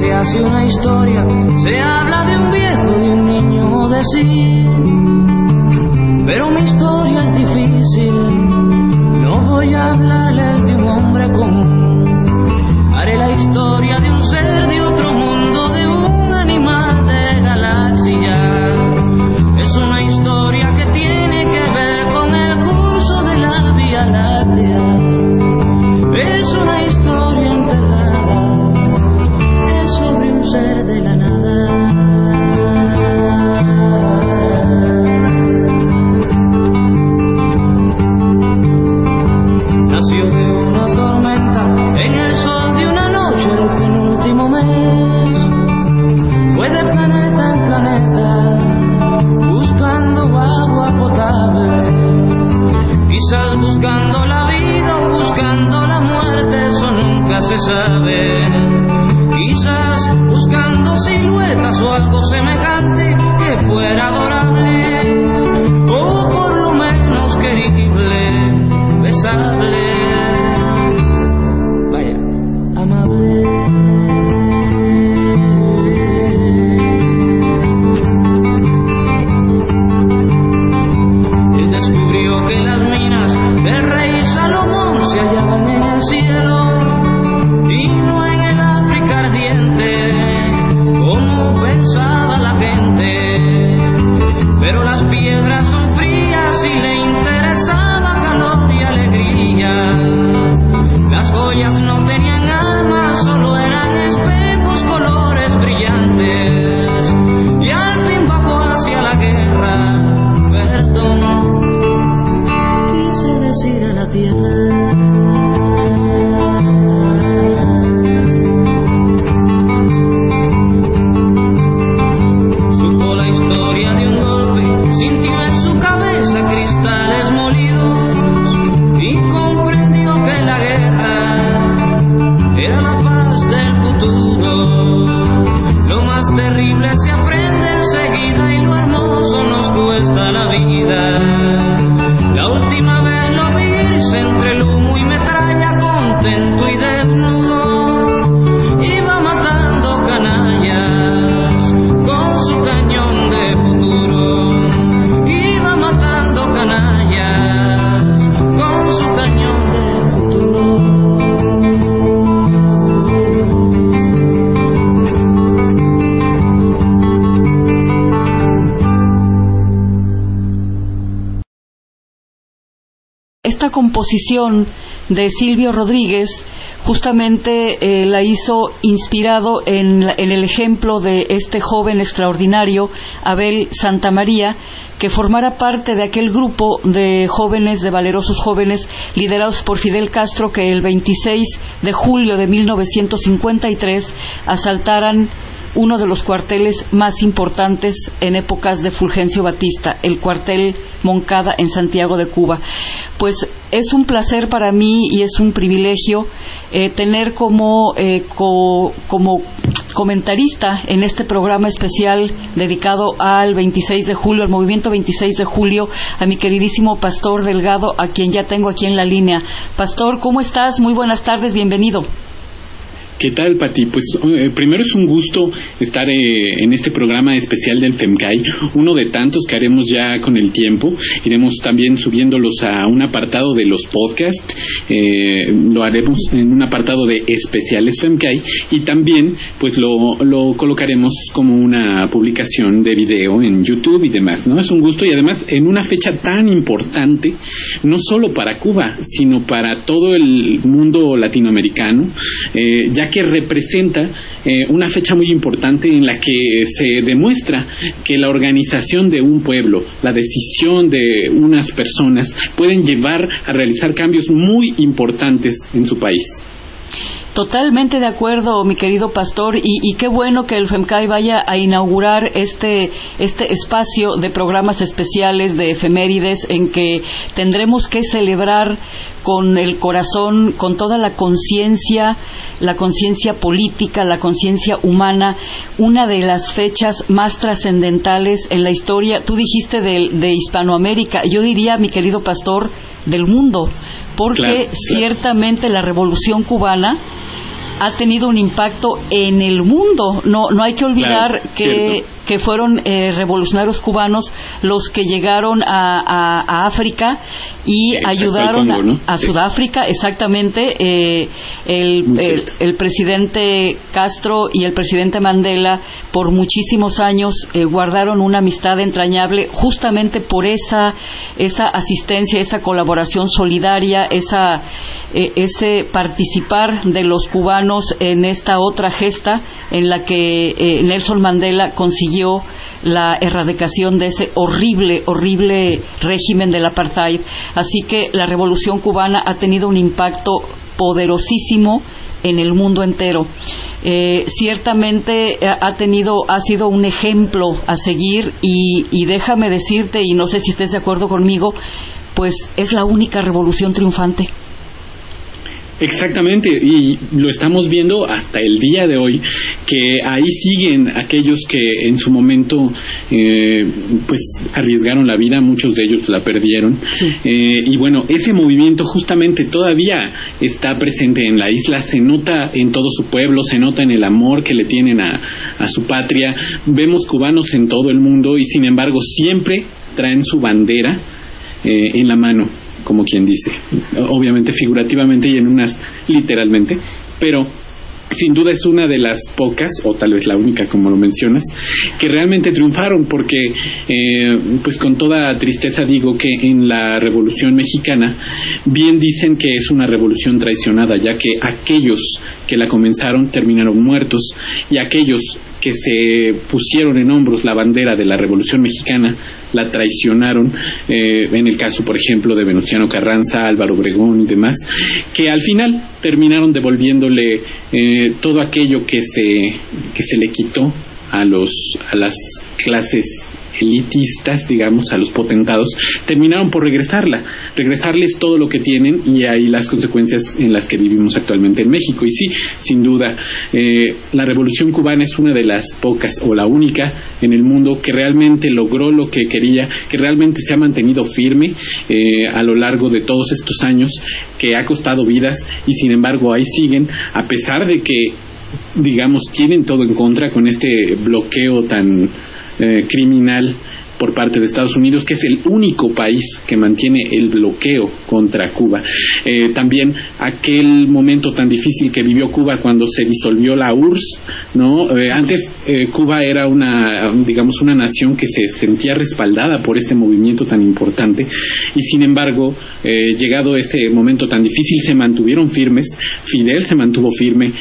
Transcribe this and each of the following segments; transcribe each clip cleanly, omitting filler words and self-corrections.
se hace una historia, se habla de un viejo, de un niño, de sí. Pero mi historia es difícil, no voy a hablarles de un hombre común. Haré la historia de un ser de otro mundo, de un animal de galaxia. Es una historia que tiene que ver con el curso de la Vía Láctea. Es una historia enterrada, es sobre un ser de la nada. Nació de una tormenta en el sol de una noche el penúltimo mes. Fue de planeta en planeta buscando agua potable, quizás buscando la vida o buscando la muerte, eso nunca se sabe. Quizás buscando siluetas o algo semejante que fuera adorable, o por lo menos querible, besable, vaya, amable. Él descubrió que las minas del rey Salomón se hallaban en el cielo y no en el África ardiente, como pensaba la gente. Pero las piedras son frías y le interesaba calor y alegría. Las joyas no tenían alma, solo eran espejos, colores brillantes. Y al fin bajó hacia la guerra, perdón, quise decir a la tierra. Supo la historia de un golpe, sintió en su cabeza cristales molidos y comprendió que la guerra era la paz del futuro. Lo más terrible se aprende enseguida y lo hermoso nos cuesta la vida. La última vez lo vi entre el humo y metralla, contento y desnudo, iba matando canallas con su cañón de futuro. Iba matando canallas con su cañón de futuro. Esta composición de Silvio Rodríguez justamente la hizo inspirado en el ejemplo de este joven extraordinario, Abel Santamaría, que formara parte de aquel grupo de jóvenes, de valerosos jóvenes, liderados por Fidel Castro, que el 26 de julio de 1953 asaltaran uno de los cuarteles más importantes en épocas de Fulgencio Batista, el cuartel Moncada en Santiago de Cuba. Pues es un placer para mí y es un privilegio tener como comentarista en este programa especial dedicado al 26 de julio, al movimiento 26 de julio, a mi queridísimo Pastor Delgado, a quien ya tengo aquí en la línea. Pastor, ¿cómo estás? Muy buenas tardes, bienvenido. ¿Qué tal, Pati? Pues primero es un gusto estar en este programa especial del FEMCAI, uno de tantos que haremos ya con el tiempo. Iremos también subiéndolos a un apartado de los podcasts, lo haremos en un apartado de especiales FEMCAI y también pues lo colocaremos como una publicación de video en YouTube y demás, ¿no? Es un gusto y además en una fecha tan importante, no solo para Cuba, sino para todo el mundo latinoamericano, ya que representa una fecha muy importante en la que se demuestra que la organización de un pueblo, la decisión de unas personas pueden llevar a realizar cambios muy importantes en su país. Totalmente de acuerdo, mi querido Pastor, y qué bueno que el FEMCAI vaya a inaugurar este espacio de programas especiales, de efemérides, en que tendremos que celebrar con el corazón, con toda la conciencia política, la conciencia humana, una de las fechas más trascendentales en la historia. Tú dijiste de Hispanoamérica, yo diría, mi querido Pastor, del mundo, porque ciertamente la Revolución Cubana ha tenido un impacto en el mundo. No hay que olvidar que fueron revolucionarios cubanos los que llegaron a África y ayudaron Congo, ¿no? a Sudáfrica, exactamente. El presidente Castro y el presidente Mandela por muchísimos años guardaron una amistad entrañable justamente por esa asistencia, esa colaboración solidaria, ese participar de los cubanos en esta otra gesta en la que Nelson Mandela consiguió la erradicación de ese horrible régimen del apartheid. Así que la Revolución Cubana ha tenido un impacto poderosísimo en el mundo entero. Ciertamente ha sido un ejemplo a seguir y déjame decirte, y no sé si estés de acuerdo conmigo, pues es la única revolución triunfante. Exactamente, y lo estamos viendo hasta el día de hoy, que ahí siguen aquellos que en su momento pues arriesgaron la vida, muchos de ellos la perdieron. Sí. Y bueno, ese movimiento justamente todavía está presente en la isla, se nota en todo su pueblo, se nota en el amor que le tienen a su patria. Vemos cubanos en todo el mundo y sin embargo siempre traen su bandera en la mano, como quien dice, obviamente figurativamente y en unas literalmente, pero sin duda es una de las pocas, o tal vez la única, como lo mencionas, que realmente triunfaron, porque pues con toda tristeza digo que en la Revolución Mexicana bien dicen que es una revolución traicionada, ya que aquellos que la comenzaron terminaron muertos y aquellos que se pusieron en hombros la bandera de la Revolución Mexicana la traicionaron, en el caso por ejemplo de Venustiano Carranza, Álvaro Obregón y demás, que al final terminaron devolviéndole todo aquello que se le quitó a las clases elitistas, digamos, a los potentados, terminaron por regresarles todo lo que tienen, y ahí las consecuencias en las que vivimos actualmente en México. Y sí, sin duda, la Revolución Cubana es una de las pocas, o la única en el mundo, que realmente logró lo que quería, que realmente se ha mantenido firme a lo largo de todos estos años, que ha costado vidas, y sin embargo ahí siguen, a pesar de que, digamos, tienen todo en contra con este bloqueo tan criminal por parte de Estados Unidos, que es el único país que mantiene el bloqueo contra Cuba. También aquel momento tan difícil que vivió Cuba cuando se disolvió la URSS, ¿no? Antes Cuba era una nación que se sentía respaldada por este movimiento tan importante, y sin embargo, llegado ese momento tan difícil, se mantuvieron firmes. Fidel se mantuvo firme,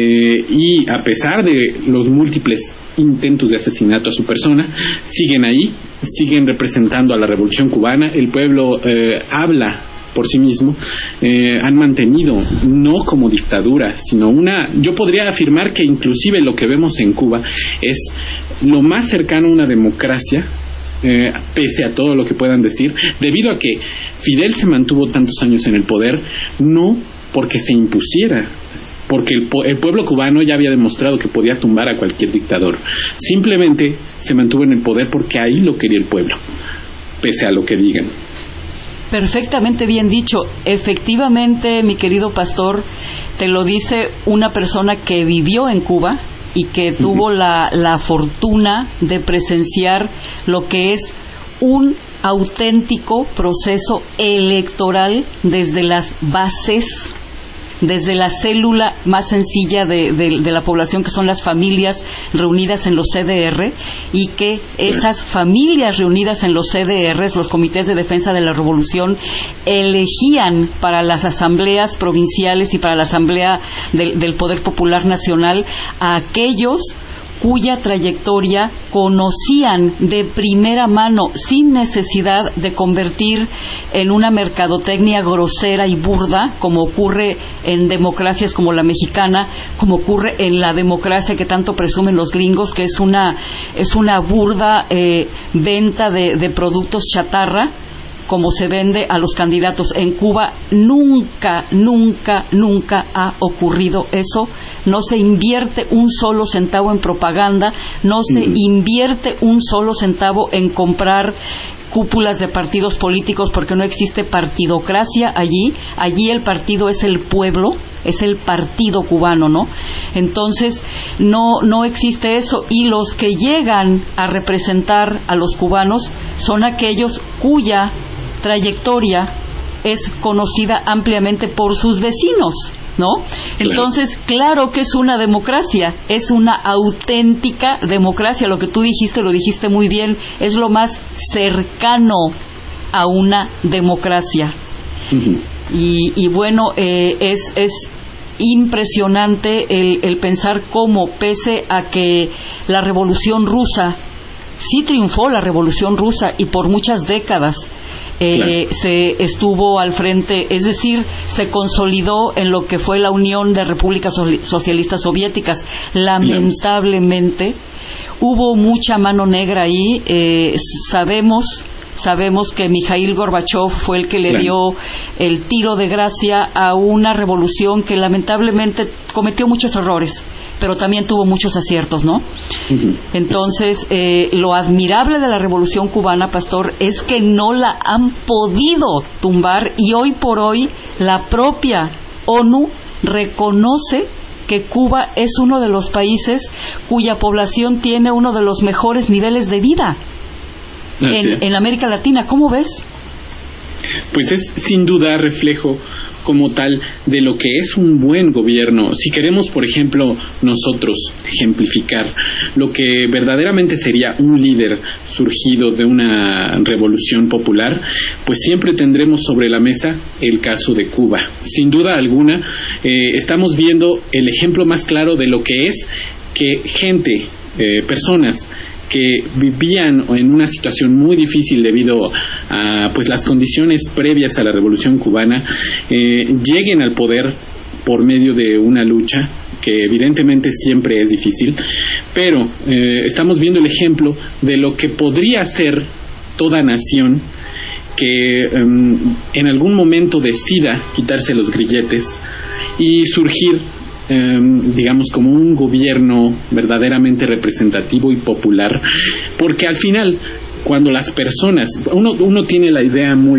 y a pesar de los múltiples intentos de asesinato a su persona, siguen ahí, siguen representando a la Revolución Cubana. El pueblo habla por sí mismo, han mantenido, no como dictadura, sino yo podría afirmar que inclusive lo que vemos en Cuba es lo más cercano a una democracia, pese a todo lo que puedan decir, debido a que Fidel se mantuvo tantos años en el poder, no porque se impusiera, porque el pueblo cubano ya había demostrado que podía tumbar a cualquier dictador. Simplemente se mantuvo en el poder porque ahí lo quería el pueblo, pese a lo que digan. Perfectamente bien dicho. Efectivamente, mi querido pastor, te lo dice una persona que vivió en Cuba y que tuvo la fortuna de presenciar lo que es un auténtico proceso electoral desde las bases, desde la célula más sencilla de la población, que son las familias reunidas en los CDR, y que esas familias reunidas en los CDRs, los comités de defensa de la revolución, elegían para las asambleas provinciales y para la asamblea del Poder Popular Nacional a aquellos cuya trayectoria conocían de primera mano, sin necesidad de convertir en una mercadotecnia grosera y burda, como ocurre en democracias como la mexicana, como ocurre en la democracia que tanto presumen los gringos, que es una burda venta de productos chatarra, como se vende a los candidatos. En Cuba nunca ha ocurrido eso. No se invierte un solo centavo en propaganda, no se invierte un solo centavo en comprar cúpulas de partidos políticos, porque no existe partidocracia allí. Allí el partido es el pueblo, es el partido cubano, ¿no? Entonces no existe eso, y los que llegan a representar a los cubanos son aquellos cuya trayectoria es conocida ampliamente por sus vecinos, ¿no? Entonces, claro que es una democracia, es una auténtica democracia. Lo que tú dijiste, lo dijiste muy bien, es lo más cercano a una democracia. Uh-huh. Y bueno, es impresionante el pensar cómo, pese a que la Revolución Rusa, sí triunfó la Revolución Rusa, y por muchas décadas se estuvo al frente, es decir, se consolidó en lo que fue la Unión de Repúblicas Socialistas Soviéticas. Lamentablemente hubo mucha mano negra ahí. Sabemos que Mikhail Gorbachev fue el que le dio el tiro de gracia a una revolución que lamentablemente cometió muchos errores, pero también tuvo muchos aciertos, ¿no? Uh-huh. Entonces, lo admirable de la Revolución Cubana, Pastor, es que no la han podido tumbar, y hoy por hoy la propia ONU reconoce que Cuba es uno de los países cuya población tiene uno de los mejores niveles de vida en América Latina. ¿Cómo ves? Pues es sin duda reflejo como tal de lo que es un buen gobierno. Si queremos, por ejemplo, nosotros ejemplificar lo que verdaderamente sería un líder surgido de una revolución popular, pues siempre tendremos sobre la mesa el caso de Cuba. Sin duda alguna, estamos viendo el ejemplo más claro de lo que es que gente, personas que vivían en una situación muy difícil debido a pues las condiciones previas a la Revolución Cubana, lleguen al poder por medio de una lucha que evidentemente siempre es difícil, pero estamos viendo el ejemplo de lo que podría ser toda nación que en algún momento decida quitarse los grilletes y surgir digamos como un gobierno verdaderamente representativo y popular, porque al final cuando las personas, uno tiene la idea muy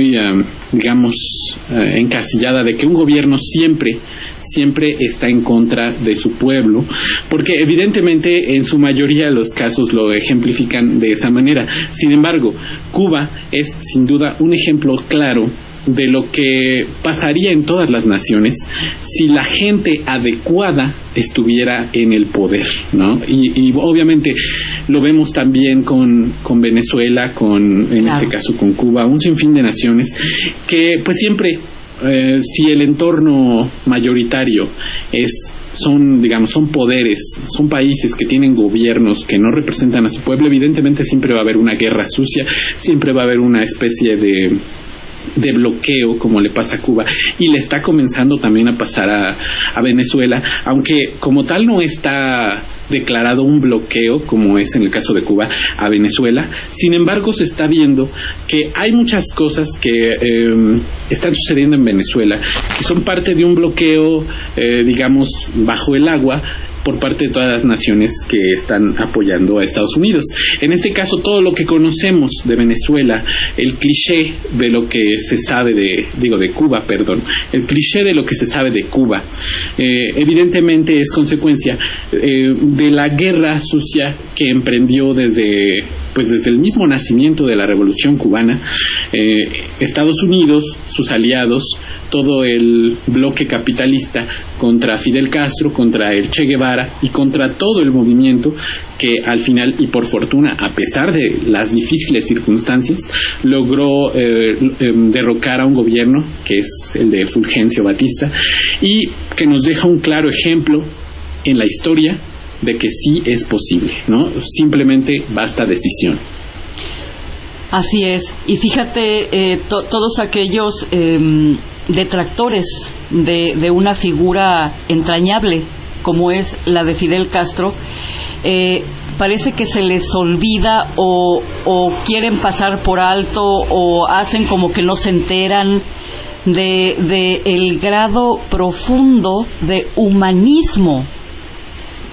digamos encasillada de que un gobierno siempre está en contra de su pueblo, porque evidentemente en su mayoría los casos lo ejemplifican de esa manera. Sin embargo, Cuba es sin duda un ejemplo claro de lo que pasaría en todas las naciones si la gente adecuada estuviera en el poder, ¿no? Y obviamente lo vemos también con Venezuela, en este caso con Cuba, un sinfín de naciones que pues siempre si el entorno mayoritario son poderes, son países que tienen gobiernos que no representan a su pueblo, evidentemente siempre va a haber una guerra sucia, siempre va a haber una especie de bloqueo, como le pasa a Cuba, y le está comenzando también a pasar a Venezuela, aunque como tal no está declarado un bloqueo, como es en el caso de Cuba, a Venezuela. Sin embargo, se está viendo que hay muchas cosas que están sucediendo en Venezuela, que son parte de un bloqueo, digamos, bajo el agua, por parte de todas las naciones que están apoyando a Estados Unidos. En este caso, todo lo que conocemos de Venezuela, el cliché de lo que se sabe de Cuba, el cliché de lo que se sabe de Cuba, evidentemente es consecuencia de la guerra sucia que emprendió desde el mismo nacimiento de la Revolución Cubana, Estados Unidos, sus aliados, todo el bloque capitalista contra Fidel Castro, contra el Che Guevara y contra todo el movimiento que al final, y por fortuna, a pesar de las difíciles circunstancias, logró derrocar a un gobierno que es el de Fulgencio Batista, y que nos deja un claro ejemplo en la historia de que sí es posible, ¿no? Simplemente basta decisión. Así es. Y fíjate, todos aquellos detractores de una figura entrañable como es la de Fidel Castro, parece que se les olvida o quieren pasar por alto o hacen como que no se enteran de el grado profundo de humanismo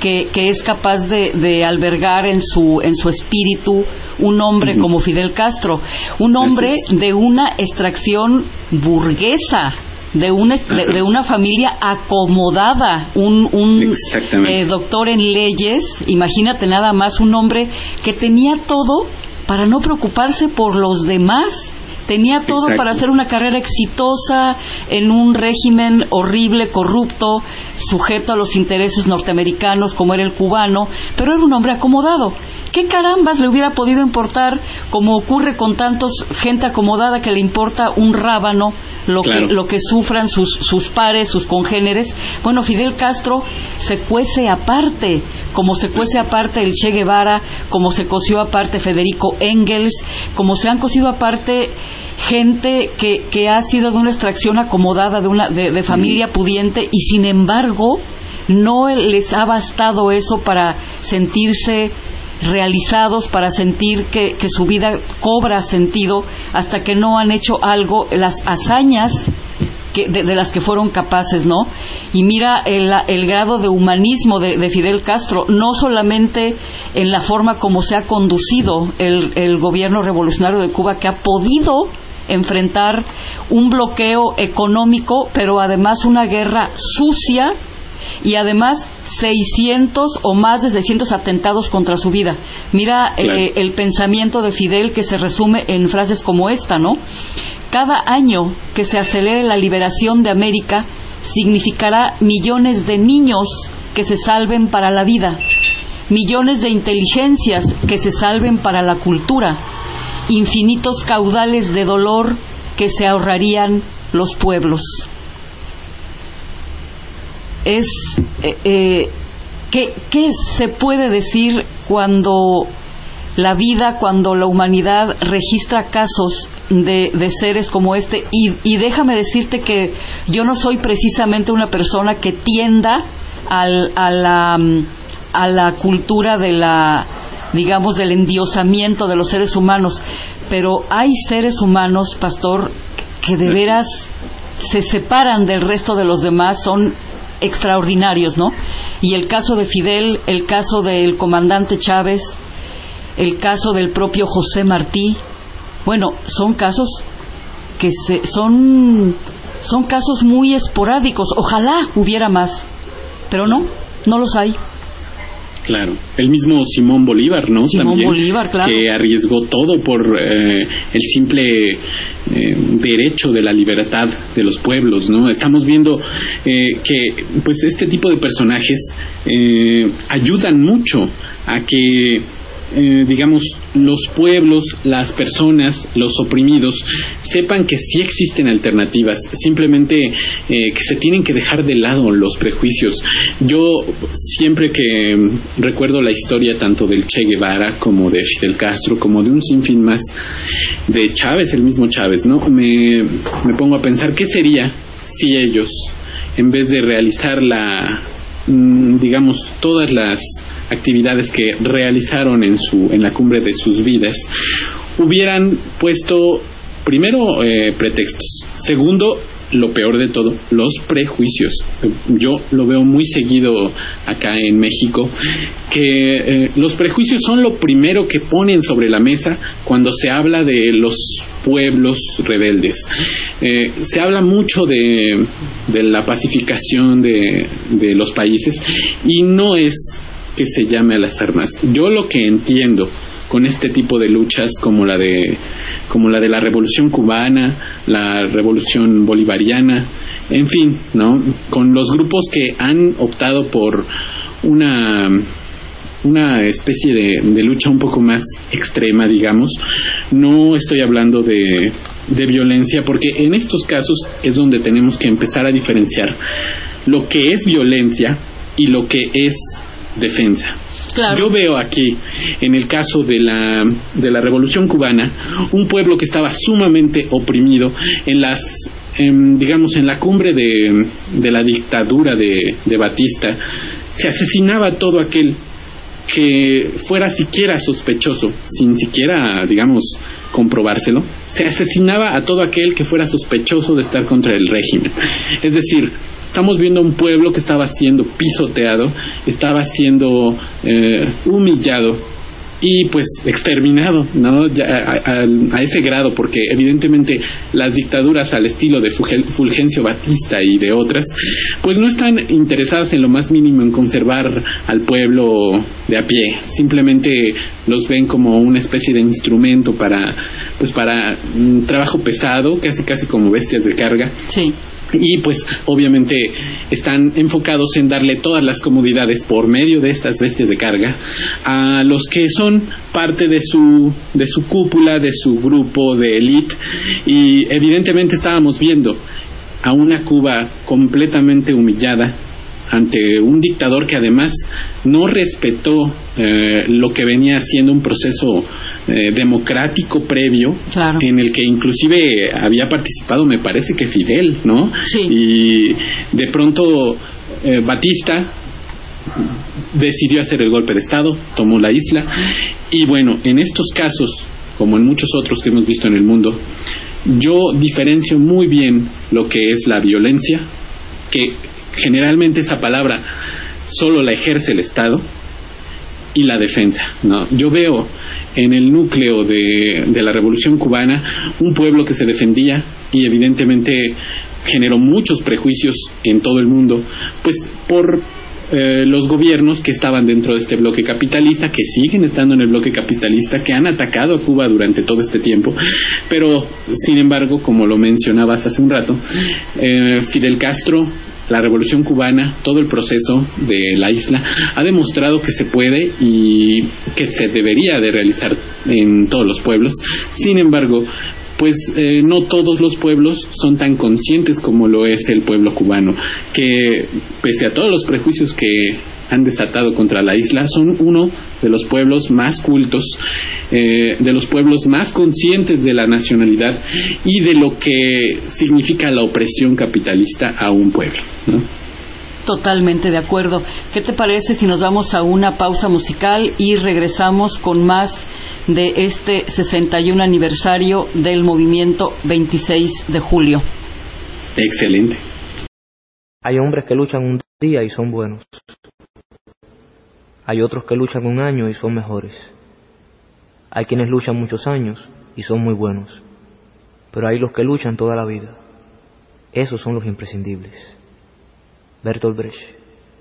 que es capaz de albergar en su espíritu un hombre como Fidel Castro, un hombre de una extracción burguesa, de una familia acomodada, un doctor en leyes. Imagínate nada más, un hombre que tenía todo para no preocuparse por los demás. Tenía todo para hacer una carrera exitosa en un régimen horrible, corrupto, sujeto a los intereses norteamericanos como era el cubano, pero era un hombre acomodado. ¿Qué carambas le hubiera podido importar, como ocurre con tantos gente acomodada que le importa un rábano lo que sufran sus pares, sus congéneres? Bueno, Fidel Castro se cuece aparte, como se cuece aparte el Che Guevara, como se coció aparte Federico Engels, como se han cocido aparte gente que ha sido de una extracción acomodada, de familia pudiente, y sin embargo no les ha bastado eso para sentirse realizados, para sentir que su vida cobra sentido, hasta que no han hecho algo, las hazañas de las que fueron capaces, ¿no? Y mira el grado de humanismo de Fidel Castro, no solamente en la forma como se ha conducido el gobierno revolucionario de Cuba, que ha podido enfrentar un bloqueo económico, pero además una guerra sucia, y además 600 o más de 600 atentados contra su vida. Mira el pensamiento de Fidel, que se resume en frases como esta, ¿no? Cada año que se acelere la liberación de América significará millones de niños que se salven para la vida, millones de inteligencias que se salven para la cultura, infinitos caudales de dolor que se ahorrarían los pueblos. ¿Qué se puede decir cuando la vida, cuando la humanidad registra casos de seres como este? Y déjame decirte que yo no soy precisamente una persona que tienda a la cultura del endiosamiento de los seres humanos, pero hay seres humanos, pastor, que de veras se separan del resto de los demás, son extraordinarios, ¿no? Y el caso de Fidel, el caso del comandante Chávez, el caso del propio José Martí, bueno, son casos que son casos muy esporádicos. Ojalá hubiera más, pero no los hay. Claro, el mismo Simón Bolívar, ¿no? Simón Bolívar, claro. Que arriesgó todo por el simple derecho de la libertad de los pueblos, ¿no? Estamos viendo que pues este tipo de personajes ayudan mucho a que digamos, los pueblos, las personas, los oprimidos, sepan que sí existen alternativas, simplemente que se tienen que dejar de lado los prejuicios. Yo siempre que recuerdo la historia tanto del Che Guevara como de Fidel Castro, como de un sinfín más, de Chávez, el mismo Chávez, ¿no? Me pongo a pensar qué sería si ellos, en vez de realizar digamos, todas las actividades que realizaron en la cumbre de sus vidas, hubieran puesto primero pretextos, segundo, lo peor de todo, los prejuicios. Yo lo veo muy seguido acá en México, que los prejuicios son lo primero que ponen sobre la mesa cuando se habla de los pueblos rebeldes. Se habla mucho de la pacificación de los países, y no es que se llame a las armas. Yo lo que entiendo con este tipo de luchas como la de la Revolución Cubana, la Revolución Bolivariana, en fin, ¿no? Con los grupos que han optado por una especie de lucha un poco más extrema, digamos. No estoy hablando de violencia, porque en estos casos es donde tenemos que empezar a diferenciar lo que es violencia y lo que es defensa. Claro. Yo veo aquí, en el caso de la Revolución Cubana, un pueblo que estaba sumamente oprimido digamos, en la cumbre de la dictadura de Batista. Se asesinaba a todo aquel que fuera siquiera sospechoso, sin siquiera, digamos, comprobárselo, se asesinaba a todo aquel que fuera sospechoso de estar contra el régimen. Es decir, estamos viendo un pueblo que estaba siendo pisoteado, estaba siendo humillado y pues exterminado, ¿no? Ya, a ese grado, porque evidentemente las dictaduras al estilo de Fulgencio Batista y de otras, pues no están interesadas en lo más mínimo en conservar al pueblo de a pie, simplemente los ven como una especie de instrumento para un trabajo pesado, casi como bestias de carga. Sí. Y pues obviamente están enfocados en darle todas las comodidades por medio de estas bestias de carga a los que son parte de su cúpula, de su grupo de élite. Y evidentemente estábamos viendo a una Cuba completamente humillada ante un dictador que además no respetó lo que venía siendo un proceso democrático previo, claro, en el que inclusive había participado, me parece que Fidel, ¿no? Sí. Y de pronto Batista decidió hacer el golpe de Estado, tomó la isla, y bueno, en estos casos, como en muchos otros que hemos visto en el mundo, yo diferencio muy bien lo que es la violencia, que generalmente esa palabra solo la ejerce el Estado, y la defensa, ¿no? Yo veo en el núcleo de la Revolución Cubana un pueblo que se defendía y evidentemente generó muchos prejuicios en todo el mundo, pues por los gobiernos que estaban dentro de este bloque capitalista, que siguen estando en el bloque capitalista, que han atacado a Cuba durante todo este tiempo, pero sin embargo, como lo mencionabas hace un rato, Fidel Castro, la Revolución Cubana, todo el proceso de la isla ha demostrado que se puede y que se debería de realizar en todos los pueblos. Sin embargo, pues no todos los pueblos son tan conscientes como lo es el pueblo cubano, que pese a todos los prejuicios que han desatado contra la isla, son uno de los pueblos más cultos, de los pueblos más conscientes de la nacionalidad y de lo que significa la opresión capitalista a un pueblo, ¿no? Totalmente de acuerdo. ¿Qué te parece si nos vamos a una pausa musical y regresamos con más de este 61 aniversario del movimiento 26 de julio? Excelente. Hay hombres que luchan un día y son buenos. Hay otros que luchan un año y son mejores. Hay quienes luchan muchos años y son muy buenos. Pero hay los que luchan toda la vida. Esos son los imprescindibles. Bertolt Brecht.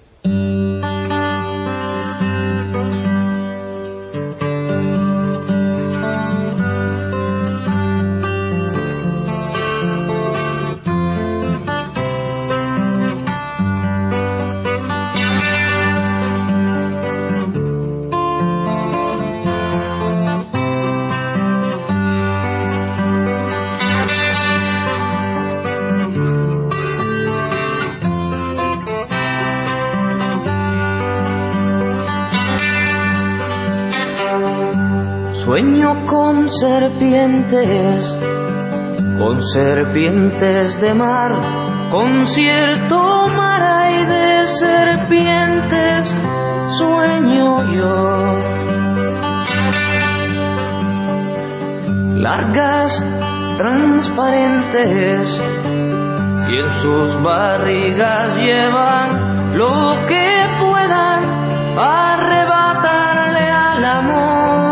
Sueño con serpientes de mar, con cierto mar hay de serpientes, sueño yo. Largas, transparentes, y en sus barrigas llevan lo que puedan arrebatarle al amor.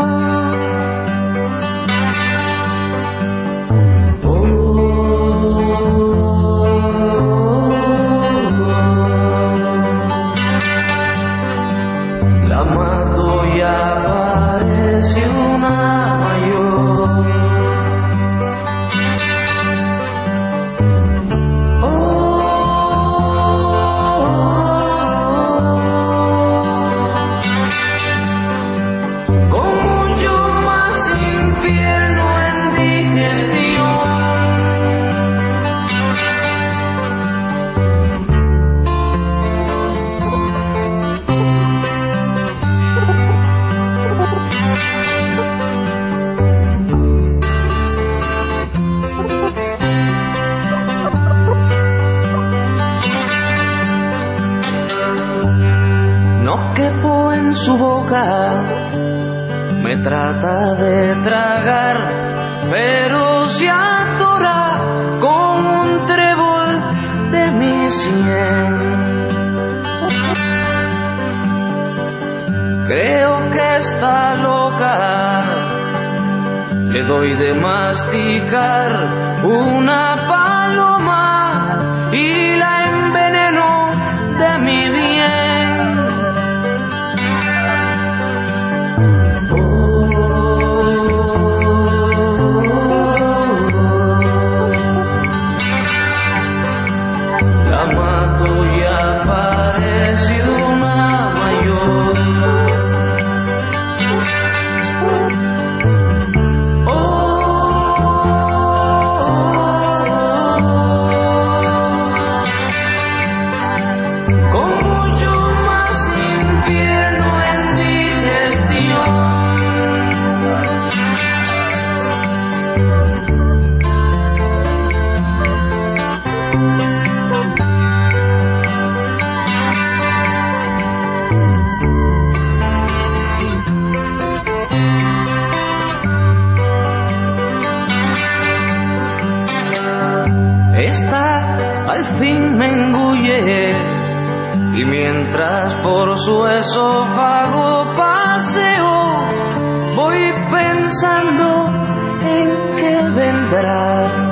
me trata de tragar, pero se atora como un trébol de mi sien. Creo que está loca, le doy de masticar una paloma y la enveneno de mi bien. La mato y aparece una mayor. Al fin me engulle y mientras por su esófago paseo voy pensando en qué vendrá,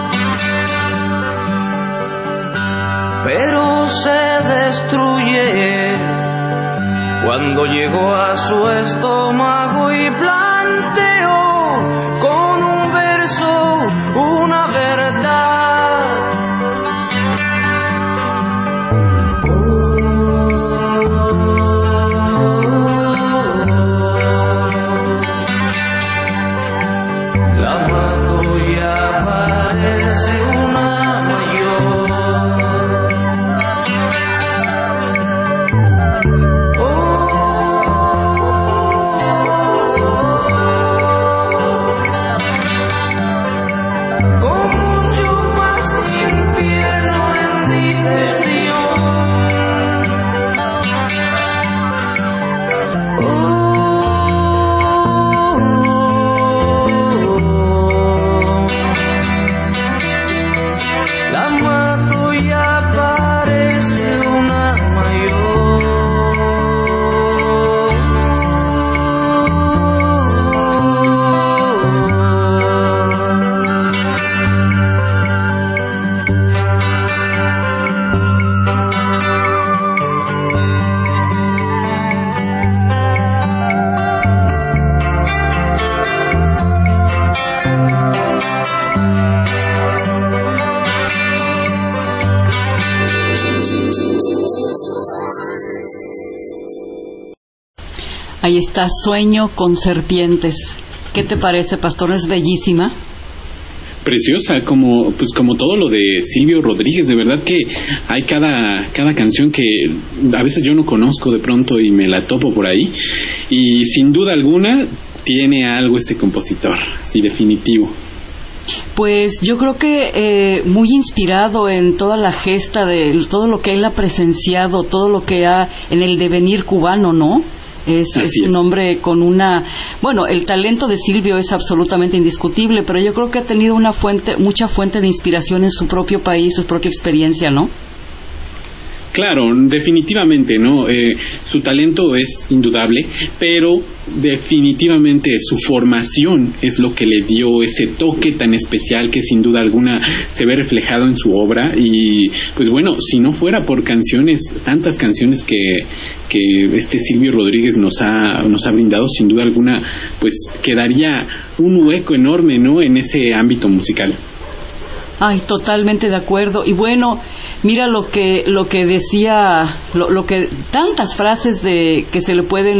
pero se destruye cuando llego a su estómago y planteo con un verso una verdad. Ahí está, Sueño con serpientes. ¿Qué te parece, pastor? Es bellísima. Preciosa, como todo lo de Silvio Rodríguez. De verdad que hay cada canción que a veces yo no conozco de pronto y me la topo por ahí, y sin duda alguna tiene algo este compositor, sí, definitivo. Pues yo creo que muy inspirado en toda la gesta de todo lo que él ha presenciado, todo lo que ha en el devenir cubano, ¿no? Es un hombre con una... Bueno, el talento de Silvio es absolutamente indiscutible, pero yo creo que ha tenido mucha fuente de inspiración en su propio país, su propia experiencia, ¿no? Claro, definitivamente, ¿no? Su talento es indudable, pero definitivamente su formación es lo que le dio ese toque tan especial que sin duda alguna se ve reflejado en su obra. Y pues bueno, si no fuera por tantas canciones que este Silvio Rodríguez nos ha brindado, sin duda alguna, pues quedaría un hueco enorme, ¿no?, en ese ámbito musical. Ay, totalmente de acuerdo. Y bueno, mira lo que decía, lo que tantas frases que se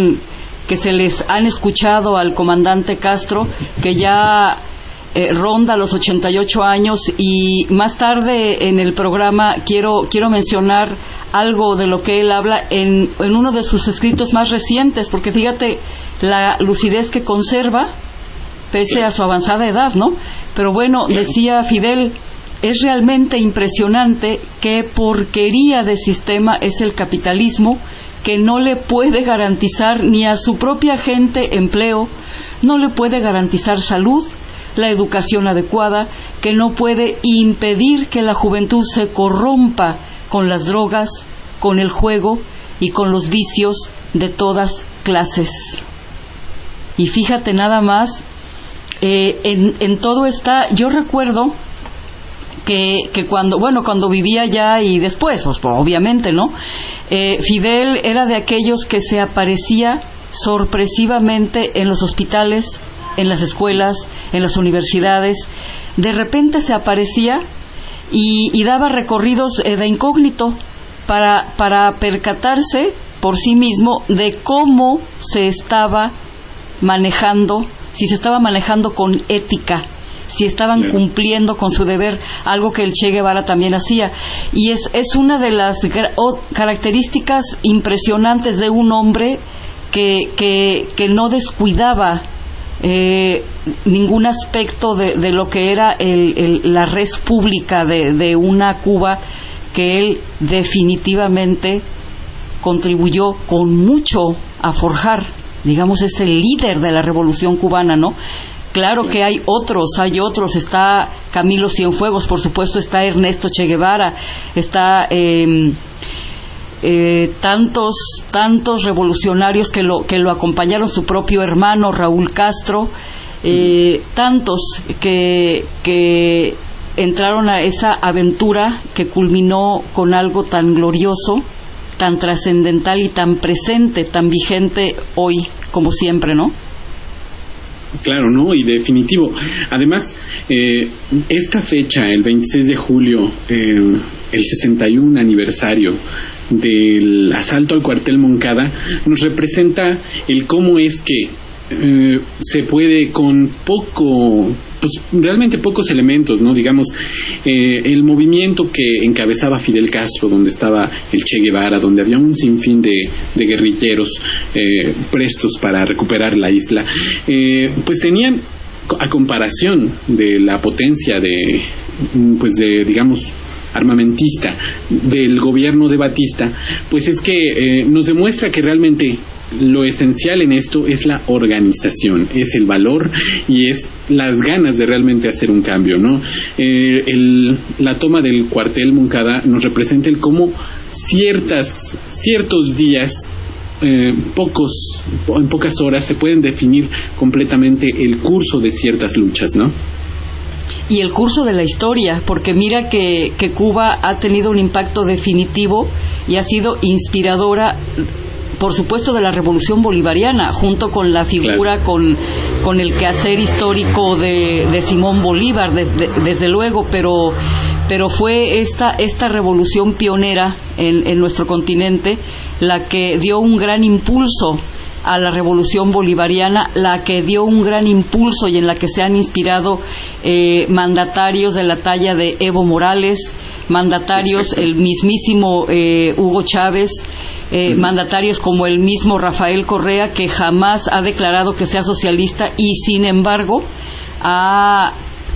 les han escuchado al comandante Castro, que ya ronda los 88 años, y más tarde en el programa quiero mencionar algo de lo que él habla en uno de sus escritos más recientes, porque fíjate la lucidez que conserva pese a su avanzada edad, ¿no? Pero bueno, decía Fidel, es realmente impresionante qué porquería de sistema es el capitalismo que no le puede garantizar ni a su propia gente empleo, no le puede garantizar salud, la educación adecuada, que no puede impedir que la juventud se corrompa con las drogas, con el juego y con los vicios de todas clases. Y fíjate nada más, en todo está, yo recuerdo que cuando vivía allá y después, pues obviamente, ¿no? Fidel era de aquellos que se aparecía sorpresivamente en los hospitales, en las escuelas, en las universidades. De repente se aparecía y daba recorridos de incógnito para percatarse por sí mismo de cómo se estaba manejando, si se estaba manejando con ética, si estaban cumpliendo con su deber, algo que el Che Guevara también hacía. Y es una de las características impresionantes de un hombre que no descuidaba ningún aspecto de lo que era la res pública de una Cuba que él definitivamente contribuyó con mucho a forjar. Digamos, es el líder de la Revolución Cubana, ¿no? Claro que hay otros, está Camilo Cienfuegos, por supuesto, está Ernesto Che Guevara, está tantos revolucionarios que lo acompañaron, su propio hermano Raúl Castro, tantos que entraron a esa aventura que culminó con algo tan glorioso, tan trascendental y tan presente, tan vigente hoy, como siempre, ¿no? Claro, ¿no? Y definitivo. Además, esta fecha, el 26 de julio, el 61 aniversario del asalto al cuartel Moncada, nos representa el cómo es que se puede con realmente pocos elementos, ¿no? Digamos, el movimiento que encabezaba Fidel Castro, donde estaba el Che Guevara, donde había un sinfín de guerrilleros prestos para recuperar la isla, pues tenían, a comparación de la potencia digamos, armamentista del gobierno de Batista, pues es que nos demuestra que realmente lo esencial en esto es la organización, es el valor y es las ganas de realmente hacer un cambio, ¿no? La toma del cuartel Moncada nos representa el cómo ciertos días, en pocas horas se pueden definir completamente el curso de ciertas luchas, ¿no? Y el curso de la historia, porque mira que Cuba ha tenido un impacto definitivo y ha sido inspiradora, por supuesto, de la Revolución Bolivariana, junto con la figura, claro, con el quehacer histórico de Simón Bolívar, desde luego, pero fue esta revolución pionera en nuestro continente la que dio un gran impulso a la Revolución Bolivariana, la que dio un gran impulso y en la que se han inspirado mandatarios de la talla de Evo Morales, mandatarios, exacto, el mismísimo Hugo Chávez, mandatarios como el mismo Rafael Correa, que jamás ha declarado que sea socialista y sin embargo ha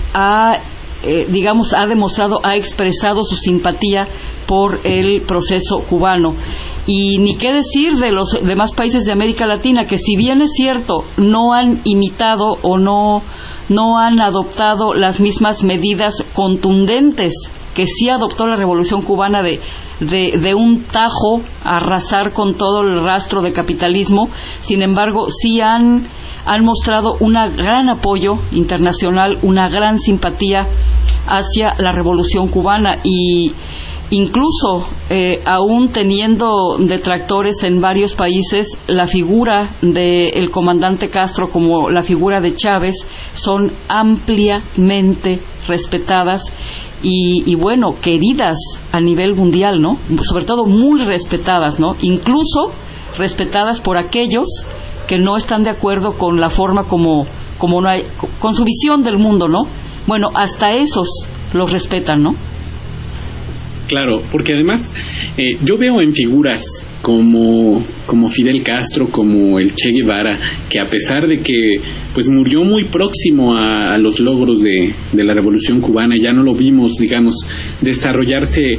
demostrado, ha expresado su simpatía por el proceso cubano. Y ni qué decir de los demás países de América Latina, que si bien es cierto, no han imitado o no han adoptado las mismas medidas contundentes que sí adoptó la Revolución Cubana de un tajo arrasar con todo el rastro de capitalismo. Sin embargo, sí han mostrado un gran apoyo internacional, una gran simpatía hacia la Revolución Cubana, y incluso aún teniendo detractores en varios países, la figura del comandante Castro como la figura de Chávez son ampliamente respetadas y bueno, queridas a nivel mundial, ¿no? Sobre todo muy respetadas, ¿no? Incluso respetadas por aquellos que no están de acuerdo con la forma como no hay, con su visión del mundo, ¿no? Bueno, hasta esos los respetan, ¿no? Claro, porque además yo veo en figuras como Fidel Castro, como el Che Guevara, que a pesar de que pues murió muy próximo a los logros de la Revolución Cubana, ya no lo vimos, digamos, desarrollarse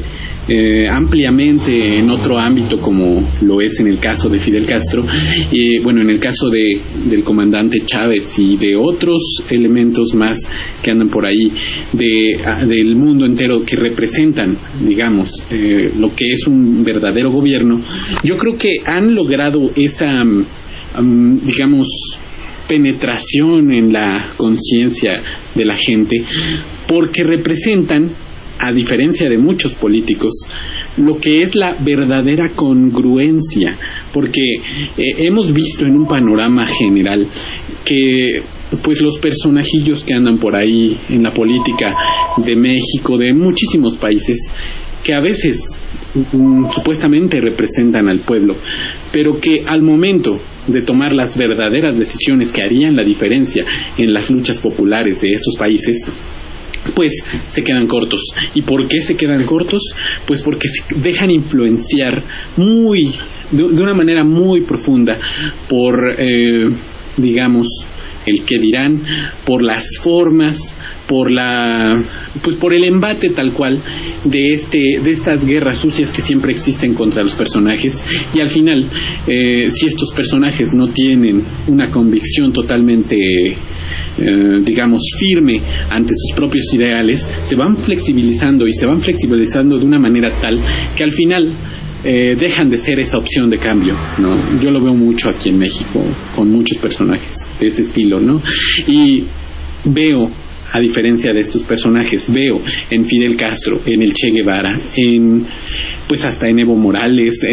ampliamente en otro ámbito, como lo es en el caso de Fidel Castro, en el caso del comandante Chávez y de otros elementos más que andan por ahí del mundo entero que representan, digamos, lo que es un verdadero gobierno. Yo creo que han logrado esa, digamos, penetración en la conciencia de la gente, porque representan, a diferencia de muchos políticos, lo que es la verdadera congruencia, porque hemos visto en un panorama general que pues los personajillos que andan por ahí en la política de México, de muchísimos países, que a veces supuestamente representan al pueblo, pero que al momento de tomar las verdaderas decisiones que harían la diferencia en las luchas populares de estos países, pues se quedan cortos. ¿Y por qué se quedan cortos? Pues porque se dejan influenciar de una manera muy profunda por, digamos, el qué dirán, por las formas, por el embate tal cual de estas guerras sucias que siempre existen contra los personajes. Y al final, si estos personajes no tienen una convicción totalmente digamos firme ante sus propios ideales, se van flexibilizando de una manera tal que al final dejan de ser esa opción de cambio, ¿no? Yo lo veo mucho aquí en México con muchos personajes de ese estilo, ¿no? Y veo, a diferencia de estos personajes, veo en Fidel Castro, en el Che Guevara, pues hasta en Evo Morales,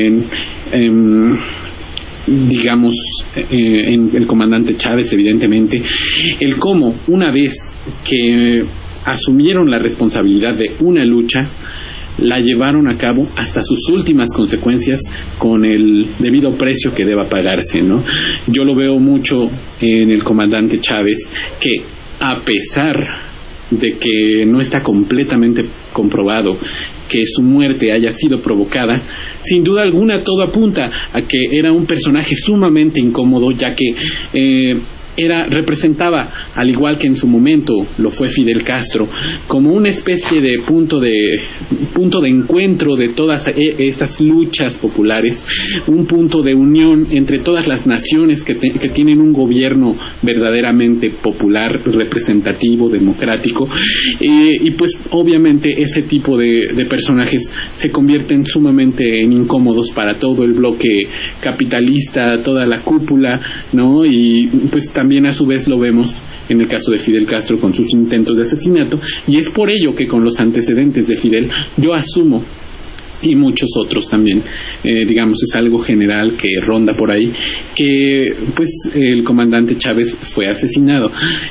digamos, en el comandante Chávez, evidentemente, el cómo, una vez que asumieron la responsabilidad de una lucha, la llevaron a cabo hasta sus últimas consecuencias con el debido precio que deba pagarse, ¿no? Yo lo veo mucho en el comandante Chávez, que a pesar de que no está completamente comprobado que su muerte haya sido provocada, sin duda alguna todo apunta a que era un personaje sumamente incómodo, ya que representaba, al igual que en su momento lo fue Fidel Castro, como una especie de punto de encuentro de todas estas luchas populares, un punto de unión entre todas las naciones que tienen un gobierno verdaderamente popular, representativo, democrático, y pues obviamente ese tipo de personajes se convierten sumamente en incómodos para todo el bloque capitalista, toda la cúpula, ¿no? Y pues también a su vez lo vemos en el caso de Fidel Castro con sus intentos de asesinato, y es por ello que con los antecedentes de Fidel yo asumo, y muchos otros también, digamos, es algo general que ronda por ahí, que pues el comandante Chávez fue asesinado.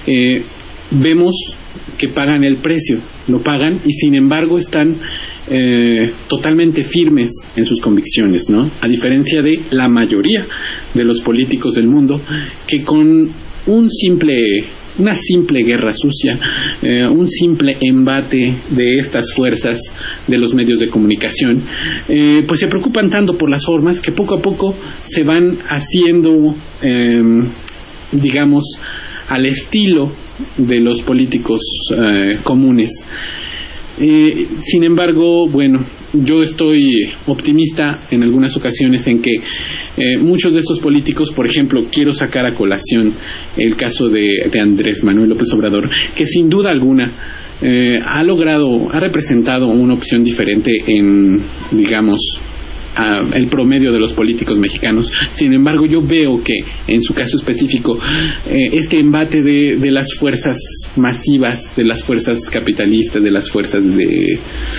Vemos que pagan el precio, lo pagan, y sin embargo están totalmente firmes en sus convicciones, ¿no? A diferencia de la mayoría de los políticos del mundo, que con una simple guerra sucia, un simple embate de estas fuerzas de los medios de comunicación, pues se preocupan tanto por las formas que poco a poco se van haciendo, digamos, al estilo de los políticos comunes. Sin embargo, bueno, yo estoy optimista en algunas ocasiones en que muchos de estos políticos, por ejemplo, quiero sacar a colación el caso de Andrés Manuel López Obrador, que sin duda alguna ha representado una opción diferente en, digamos, el promedio de los políticos mexicanos. Sin embargo, yo veo que en su caso específico, este embate de las fuerzas masivas, de las fuerzas capitalistas, de las fuerzas de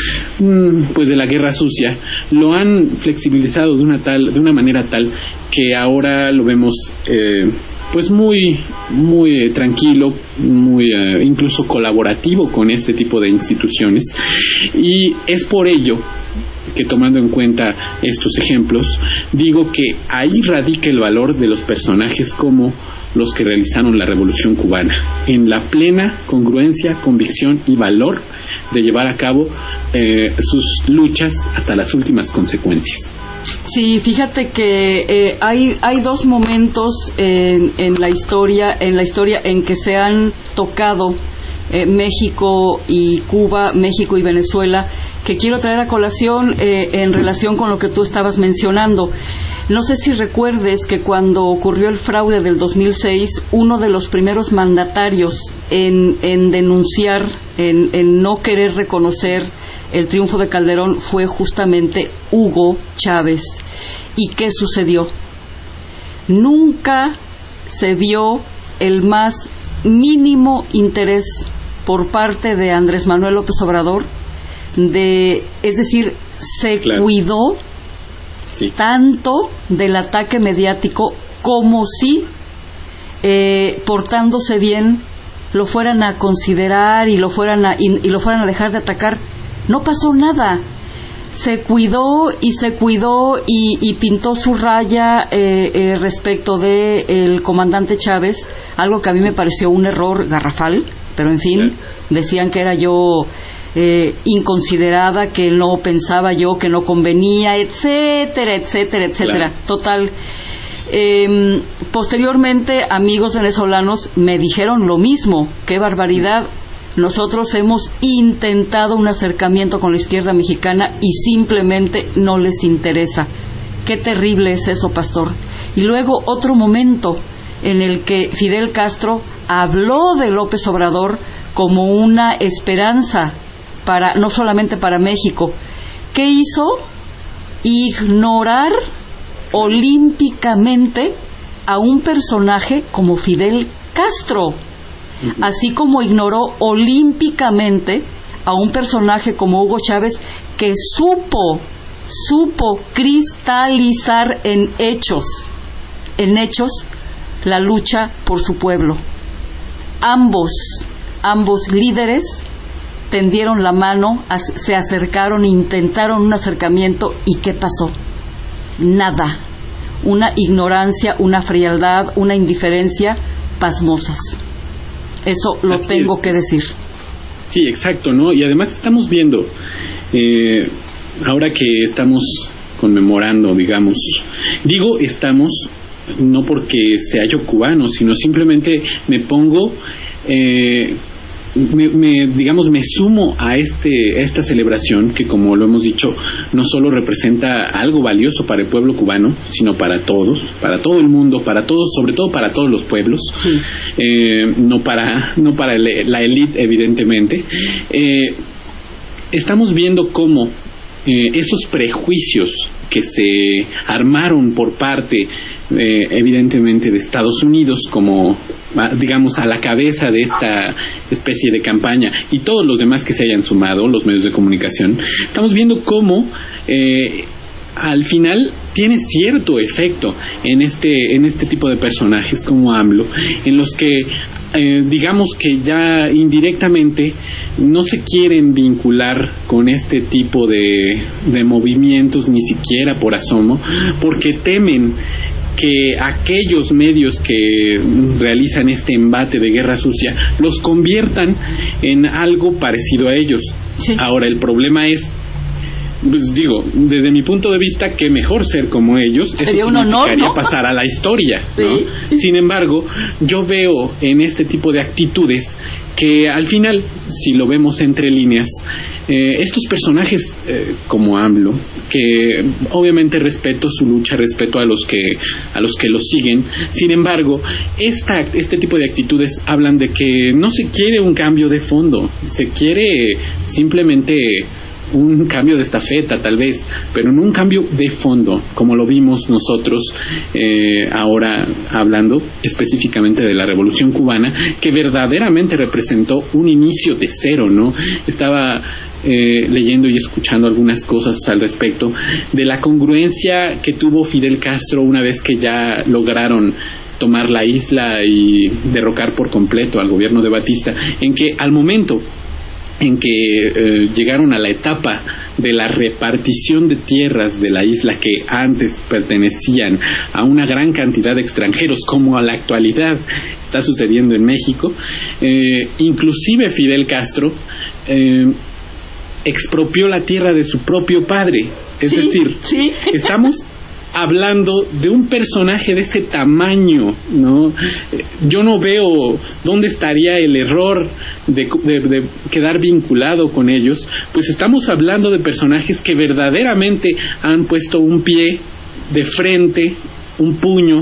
la guerra sucia, lo han flexibilizado de una manera tal que ahora lo vemos pues muy tranquilo, muy incluso colaborativo con este tipo de instituciones, y es por ello que, tomando en cuenta estos ejemplos, digo que ahí radica el valor de los personajes como los que realizaron la Revolución Cubana, en la plena congruencia, convicción y valor de llevar a cabo sus luchas hasta las últimas consecuencias. Sí, fíjate que hay dos momentos en la historia en que se han tocado México y Cuba, México y Venezuela, que quiero traer a colación en relación con lo que tú estabas mencionando. No sé si recuerdes que cuando ocurrió el fraude del 2006, uno de los primeros mandatarios en denunciar, en no querer reconocer el triunfo de Calderón fue justamente Hugo Chávez. ¿Y qué sucedió? Nunca se vio el más mínimo interés por parte de Andrés Manuel López Obrador es decir, se cuidó tanto del ataque mediático como si portándose bien lo fueran a considerar y lo fueran a dejar de atacar. No pasó nada. Se cuidó y pintó su raya respecto de el comandante Chávez, algo que a mí me pareció un error garrafal, pero en fin, decían que era yo inconsiderada, que no pensaba yo, que no convenía, etcétera. Claro. Total. Posteriormente, amigos venezolanos me dijeron lo mismo. ¡Qué barbaridad! Nosotros hemos intentado un acercamiento con la izquierda mexicana y simplemente no les interesa. Qué terrible es eso, pastor. Y luego otro momento en el que Fidel Castro habló de López Obrador como una esperanza no solamente para México. ¿Qué hizo? Ignorar olímpicamente a un personaje como Fidel Castro, así como ignoró olímpicamente a un personaje como Hugo Chávez, que supo cristalizar en hechos la lucha por su pueblo. Ambos líderes tendieron la mano, se acercaron, intentaron un acercamiento, ¿y qué pasó? Nada. Una ignorancia, una frialdad, una indiferencia pasmosas. Eso lo tengo que decir. Sí, exacto, ¿no? Y además estamos viendo, ahora que estamos conmemorando, digamos, digo estamos, no porque sea yo cubano, sino simplemente me pongo, me sumo a esta celebración que, como lo hemos dicho, no solo representa algo valioso para el pueblo cubano, sino para todos, para todo el mundo, para todos, sobre todo para todos los pueblos, sí. No para la élite, evidentemente. Estamos viendo cómo esos prejuicios que se armaron por parte evidentemente de Estados Unidos, como digamos a la cabeza de esta especie de campaña, y todos los demás que se hayan sumado, los medios de comunicación, estamos viendo cómo al final tiene cierto efecto en este tipo de personajes como AMLO, en los que digamos que ya indirectamente no se quieren vincular con este tipo de movimientos, ni siquiera por asomo, porque temen que aquellos medios que realizan este embate de guerra sucia los conviertan en algo parecido a ellos. Sí. Ahora, el problema es, pues digo, desde mi punto de vista, que mejor ser como ellos. Sería eso un honor, significaría ¿no? pasar a la historia, ¿no? Sí. Sin embargo, yo veo en este tipo de actitudes que al final, si lo vemos entre líneas, estos personajes como AMLO, que obviamente respeto su lucha, respeto a los que lo siguen, sin embargo, este tipo de actitudes hablan de que no se quiere un cambio de fondo, se quiere simplemente un cambio de estafeta tal vez, pero no un cambio de fondo, como lo vimos nosotros ahora hablando específicamente de la Revolución Cubana, que verdaderamente representó un inicio de cero, ¿no? Estaba leyendo y escuchando algunas cosas al respecto de la congruencia que tuvo Fidel Castro una vez que ya lograron tomar la isla y derrocar por completo al gobierno de Batista, en que al momento en que llegaron a la etapa de la repartición de tierras de la isla que antes pertenecían a una gran cantidad de extranjeros, como a la actualidad está sucediendo en México, inclusive Fidel Castro expropió la tierra de su propio padre. Es decir, estamos hablando de un personaje de ese tamaño, ¿no? Yo no veo dónde estaría el error de quedar vinculado con ellos, pues estamos hablando de personajes que verdaderamente han puesto un pie de frente, un puño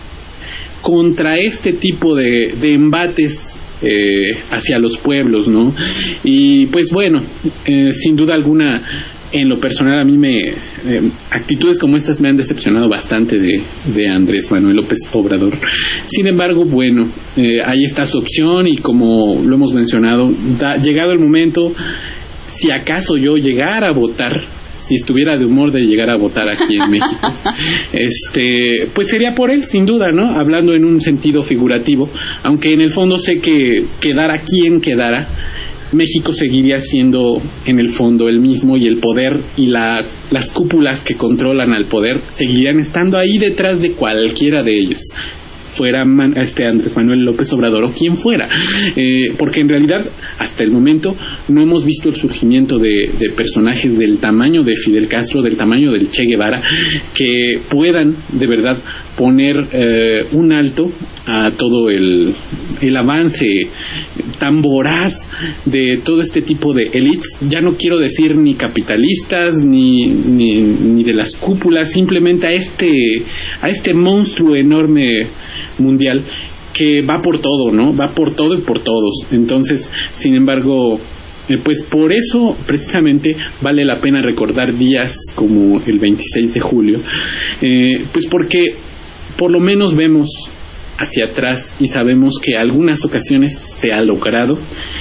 contra este tipo de embates hacia los pueblos, ¿no? Y pues bueno, sin duda alguna, en lo personal a mí actitudes como estas me han decepcionado bastante de Andrés Manuel López Obrador. Sin embargo, bueno, ahí está su opción, y como lo hemos mencionado, llegado el momento, si acaso yo llegara a votar, si estuviera de humor de llegar a votar aquí en México, pues sería por él, sin duda, ¿no? Hablando en un sentido figurativo, aunque en el fondo sé que quedara quien quedara, México seguiría siendo en el fondo el mismo, y el poder y las cúpulas que controlan al poder seguirían estando ahí detrás de cualquiera de ellos, fuera Andrés Manuel López Obrador o quien fuera, porque en realidad hasta el momento no hemos visto el surgimiento de personajes del tamaño de Fidel Castro, del tamaño del Che Guevara, que puedan de verdad poner un alto a todo el avance tan voraz de todo este tipo de élites. Ya no quiero decir ni capitalistas ni de las cúpulas, simplemente a este monstruo enorme mundial que va por todo, ¿no? Va por todo y por todos. Entonces, sin embargo, pues por eso precisamente vale la pena recordar días como el 26 de julio, pues porque por lo menos vemos hacia atrás y sabemos que algunas ocasiones se ha logrado,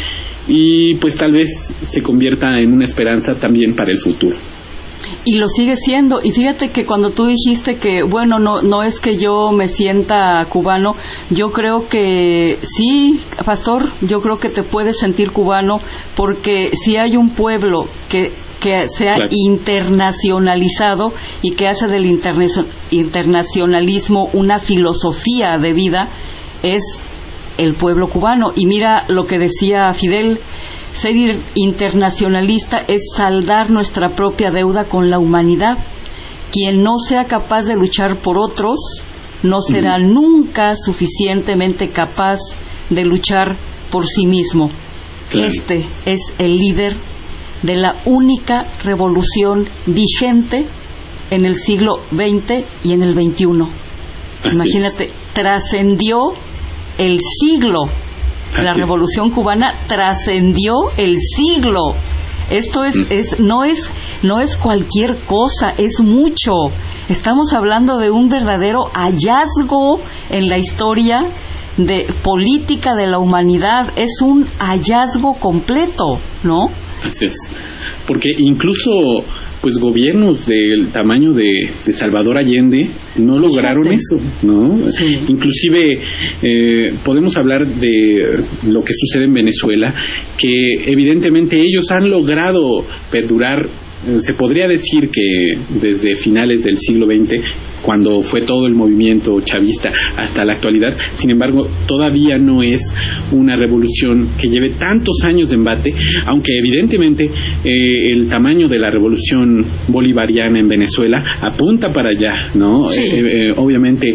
y pues tal vez se convierta en una esperanza también para el futuro. Y lo sigue siendo. Y fíjate que cuando tú dijiste que, bueno, no es que yo me sienta cubano, yo creo que sí, Pastor, yo creo que te puedes sentir cubano, porque si hay un pueblo que se ha internacionalizado y que hace del internacionalismo una filosofía de vida, es el pueblo cubano. Y mira lo que decía Fidel: ser internacionalista es saldar nuestra propia deuda con la humanidad. Quien no sea capaz de luchar por otros no será nunca suficientemente capaz de luchar por sí mismo. Claro. Este es el líder de la única revolución vigente en el siglo XX y en el XXI. Imagínate, trascendió el siglo. La Revolución Cubana trascendió el siglo. Esto no es cualquier cosa, es mucho. Estamos hablando de un verdadero hallazgo en la historia de política de la humanidad. Es un hallazgo completo, ¿no? Así es. Porque incluso pues gobiernos del tamaño de Salvador Allende no lograron eso, ¿no? Sí. Inclusive podemos hablar de lo que sucede en Venezuela, que evidentemente ellos han logrado perdurar. Se podría decir que desde finales del siglo XX, cuando fue todo el movimiento chavista, hasta la actualidad. Sin embargo, todavía no es una revolución que lleve tantos años de embate, aunque evidentemente el tamaño de la revolución bolivariana en Venezuela apunta para allá, ¿no? Sí. Obviamente,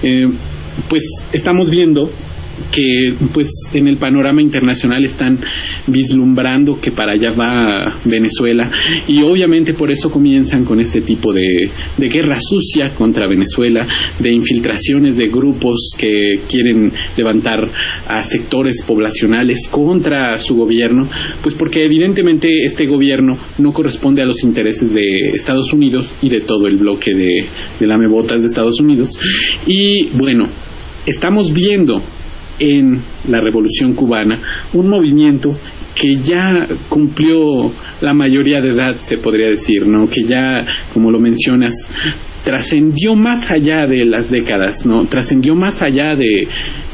pues estamos viendo que pues en el panorama internacional están vislumbrando que para allá va Venezuela, y obviamente por eso comienzan con este tipo de guerra sucia contra Venezuela, de infiltraciones de grupos que quieren levantar a sectores poblacionales contra su gobierno, pues porque evidentemente este gobierno no corresponde a los intereses de Estados Unidos y de todo el bloque de lamebotas de Estados Unidos. Y bueno, estamos viendo en la Revolución Cubana un movimiento que ya cumplió la mayoría de edad, se podría decir, ¿no? Que ya, como lo mencionas, trascendió más allá de las décadas, ¿no? Trascendió más allá de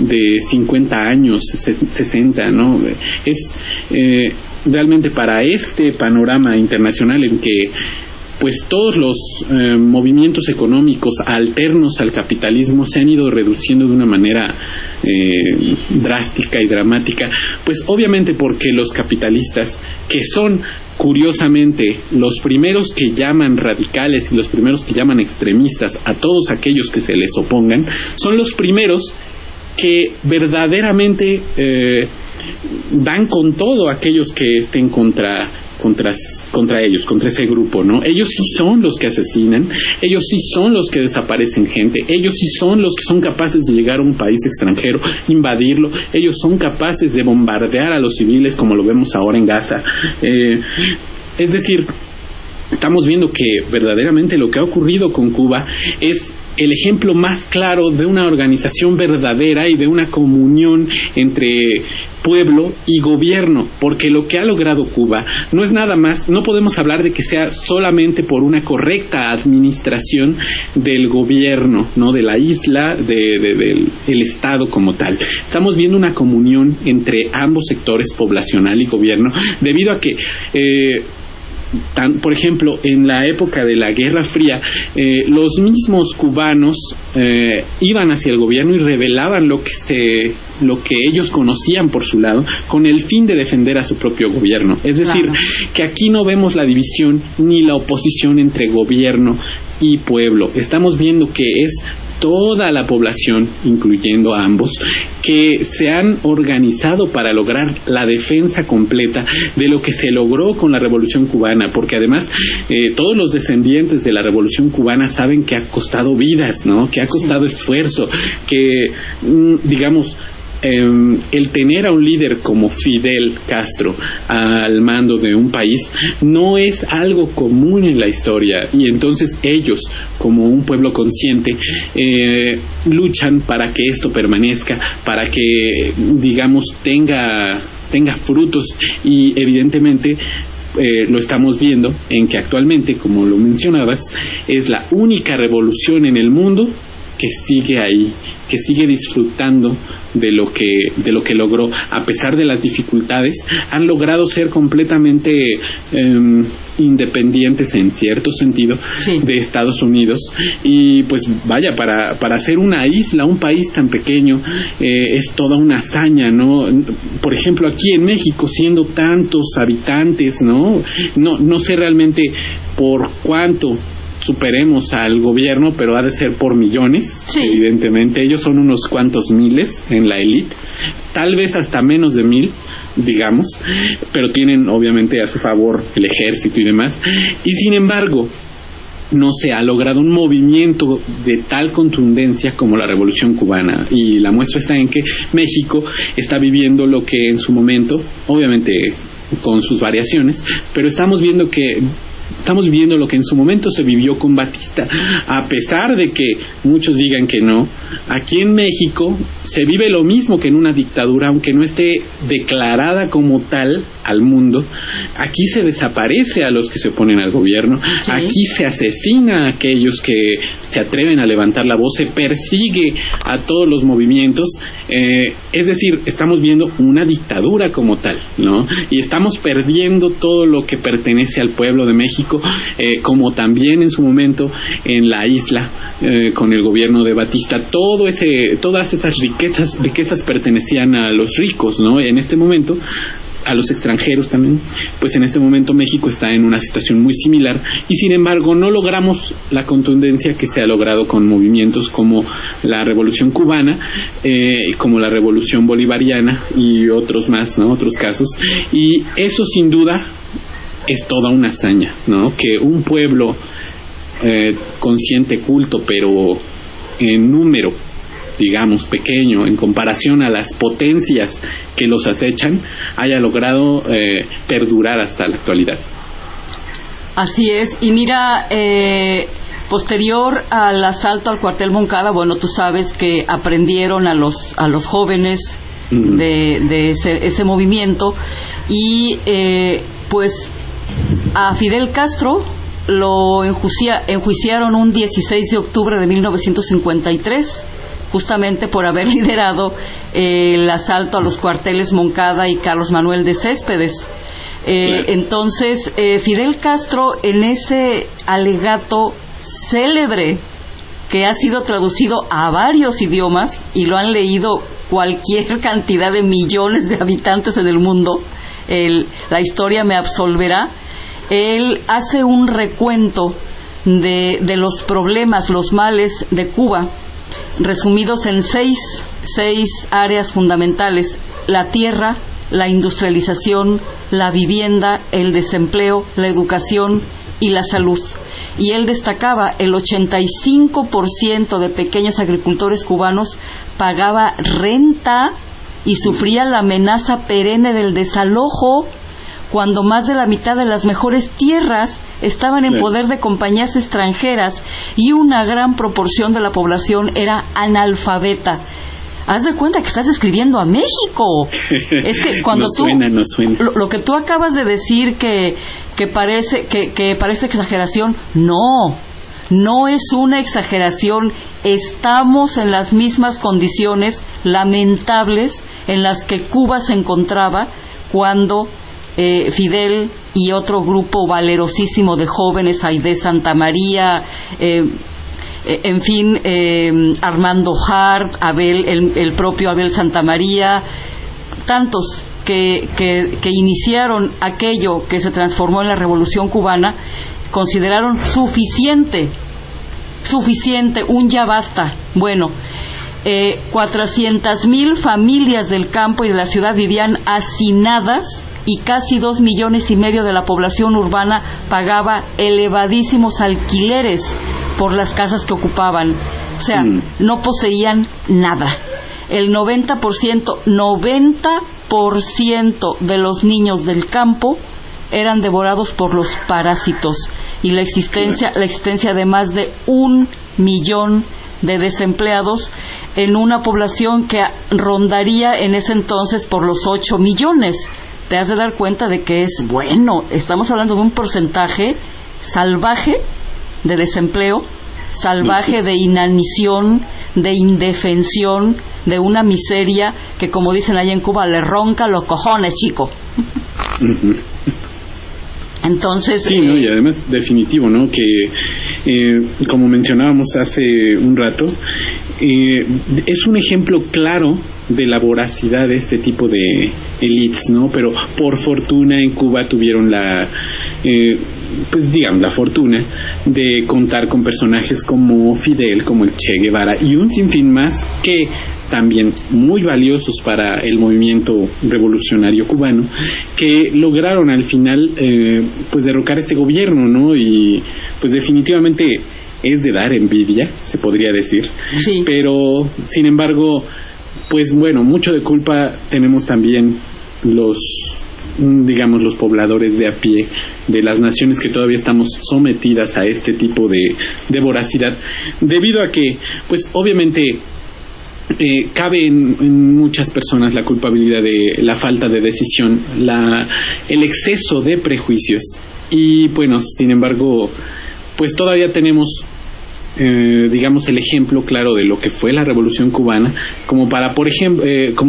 50 años, 60, ¿no? Es realmente para este panorama internacional en que pues todos los movimientos económicos alternos al capitalismo se han ido reduciendo de una manera drástica y dramática, pues obviamente porque los capitalistas, que son curiosamente, los primeros que llaman radicales y los primeros que llaman extremistas a todos aquellos que se les opongan, son los primeros que verdaderamente dan con todo a aquellos que estén contra ellos, contra ese grupo, ¿no? Ellos sí son los que asesinan, ellos sí son los que desaparecen gente, ellos sí son los que son capaces de llegar a un país extranjero, invadirlo, ellos son capaces de bombardear a los civiles como lo vemos ahora en Gaza. Es decir, estamos viendo que verdaderamente lo que ha ocurrido con Cuba es el ejemplo más claro de una organización verdadera y de una comunión entre pueblo y gobierno, porque lo que ha logrado Cuba no es nada más, no podemos hablar de que sea solamente por una correcta administración del gobierno, no de la isla, del Estado como tal. Estamos viendo una comunión entre ambos sectores, poblacional y gobierno, debido a que por ejemplo, en la época de la Guerra Fría, los mismos cubanos iban hacia el gobierno y revelaban lo que ellos conocían por su lado, con el fin de defender a su propio gobierno. Es decir, que aquí no vemos la división ni la oposición entre gobierno y pueblo. Estamos viendo que es toda la población, incluyendo a ambos, que se han organizado para lograr la defensa completa de lo que se logró con la Revolución Cubana, porque además todos los descendientes de la Revolución Cubana saben que ha costado vidas, ¿no? Que ha costado esfuerzo, que digamos el tener a un líder como Fidel Castro al mando de un país no es algo común en la historia, y entonces ellos, como un pueblo consciente, luchan para que esto permanezca, para que, digamos, tenga frutos, y evidentemente lo estamos viendo en que actualmente, como lo mencionabas, es la única revolución en el mundo que sigue ahí, que sigue disfrutando de lo que logró. A pesar de las dificultades, han logrado ser completamente independientes en cierto sentido de Estados Unidos, y pues vaya, para ser una isla, un país tan pequeño, es toda una hazaña, ¿no? Por ejemplo, aquí en México, siendo tantos habitantes, no sé realmente por cuánto superemos al gobierno, pero ha de ser por millones, evidentemente. Ellos son unos cuantos miles en la élite, tal vez hasta menos de 1,000, digamos, pero tienen obviamente a su favor el ejército y demás, y sin embargo no se ha logrado un movimiento de tal contundencia como la Revolución Cubana, y la muestra está en que México está viviendo lo que en su momento, obviamente con sus variaciones, pero estamos viviendo lo que en su momento se vivió con Batista. A pesar de que muchos digan que no, aquí en México se vive lo mismo que en una dictadura, aunque no esté declarada como tal al mundo. Aquí se desaparece a los que se oponen al gobierno, aquí se asesina a aquellos que se atreven a levantar la voz, se persigue a todos los movimientos, es decir, estamos viendo una dictadura como tal, ¿no? Y estamos perdiendo todo lo que pertenece al pueblo de México, como también en su momento en la isla, con el gobierno de Batista, todas esas riquezas pertenecían a los ricos, ¿no? En este momento, a los extranjeros también, pues en este momento México está en una situación muy similar, y sin embargo no logramos la contundencia que se ha logrado con movimientos como la Revolución Cubana, como la Revolución Bolivariana y otros más, ¿no? Otros casos, y eso sin duda es toda una hazaña, ¿no? Que un pueblo consciente, culto, pero en número, digamos, pequeño en comparación a las potencias que los acechan, haya logrado perdurar hasta la actualidad. Así es. Y mira, posterior al asalto al cuartel Moncada, bueno, tú sabes que aprendieron a los jóvenes de ese movimiento, y pues a Fidel Castro lo enjuiciaron un 16 de octubre de 1953, justamente por haber liderado el asalto a los cuarteles Moncada y Carlos Manuel de Céspedes. Entonces, Fidel Castro, en ese alegato célebre que ha sido traducido a varios idiomas y lo han leído cualquier cantidad de millones de habitantes en el mundo, la historia me absolverá. Él hace un recuento de los problemas, los males de Cuba, resumidos en seis áreas fundamentales: la tierra, la industrialización, la vivienda, el desempleo, la educación y la salud. Y él destacaba: el 85% de pequeños agricultores cubanos pagaba renta y sufría la amenaza perenne del desalojo, cuando más de la mitad de las mejores tierras estaban en poder de compañías extranjeras y una gran proporción de la población era analfabeta. Haz de cuenta que estás escribiendo a México. Es que cuando no suena. Lo que tú acabas de decir que parece exageración, no es una exageración. Estamos en las mismas condiciones lamentables en las que Cuba se encontraba cuando Fidel y otro grupo valerosísimo de jóvenes, Aidé Santamaría, Armando Hart, el propio Abel Santamaría, tantos que iniciaron aquello que se transformó en la Revolución Cubana, consideraron suficiente, un ya basta. Bueno, 400,000 familias del campo y de la ciudad vivían hacinadas, y casi 2,5 millones de la población urbana pagaba elevadísimos alquileres por las casas que ocupaban. O sea, no poseían nada. El 90% de los niños del campo eran devorados por los parásitos, y la existencia de más de 1 millón de desempleados en una población que rondaría en ese entonces por los 8 millones. Te has de dar cuenta de que estamos hablando de un porcentaje salvaje de desempleo, salvaje de inanición, de indefensión, de una miseria que, como dicen allá en Cuba, le ronca los cojones, chico. Entonces, sí, ¿no? Y además, definitivo, ¿no? Que, como mencionábamos hace un rato, es un ejemplo claro de la voracidad de este tipo de élites, ¿no? Pero por fortuna en Cuba tuvieron la fortuna de contar con personajes como Fidel, como el Che Guevara y un sinfín más, que también muy valiosos para el movimiento revolucionario cubano, que lograron al final derrocar este gobierno, ¿no? Y pues definitivamente es de dar envidia, se podría decir. Sí. Pero sin embargo, pues bueno, mucho de culpa tenemos también los pobladores de a pie de las naciones que todavía estamos sometidas a este tipo de voracidad, debido a que, pues obviamente, cabe en muchas personas la culpabilidad de la falta de decisión, el exceso de prejuicios, y bueno, sin embargo, pues todavía tenemos el ejemplo claro de lo que fue la Revolución Cubana, como para, por ejemplo,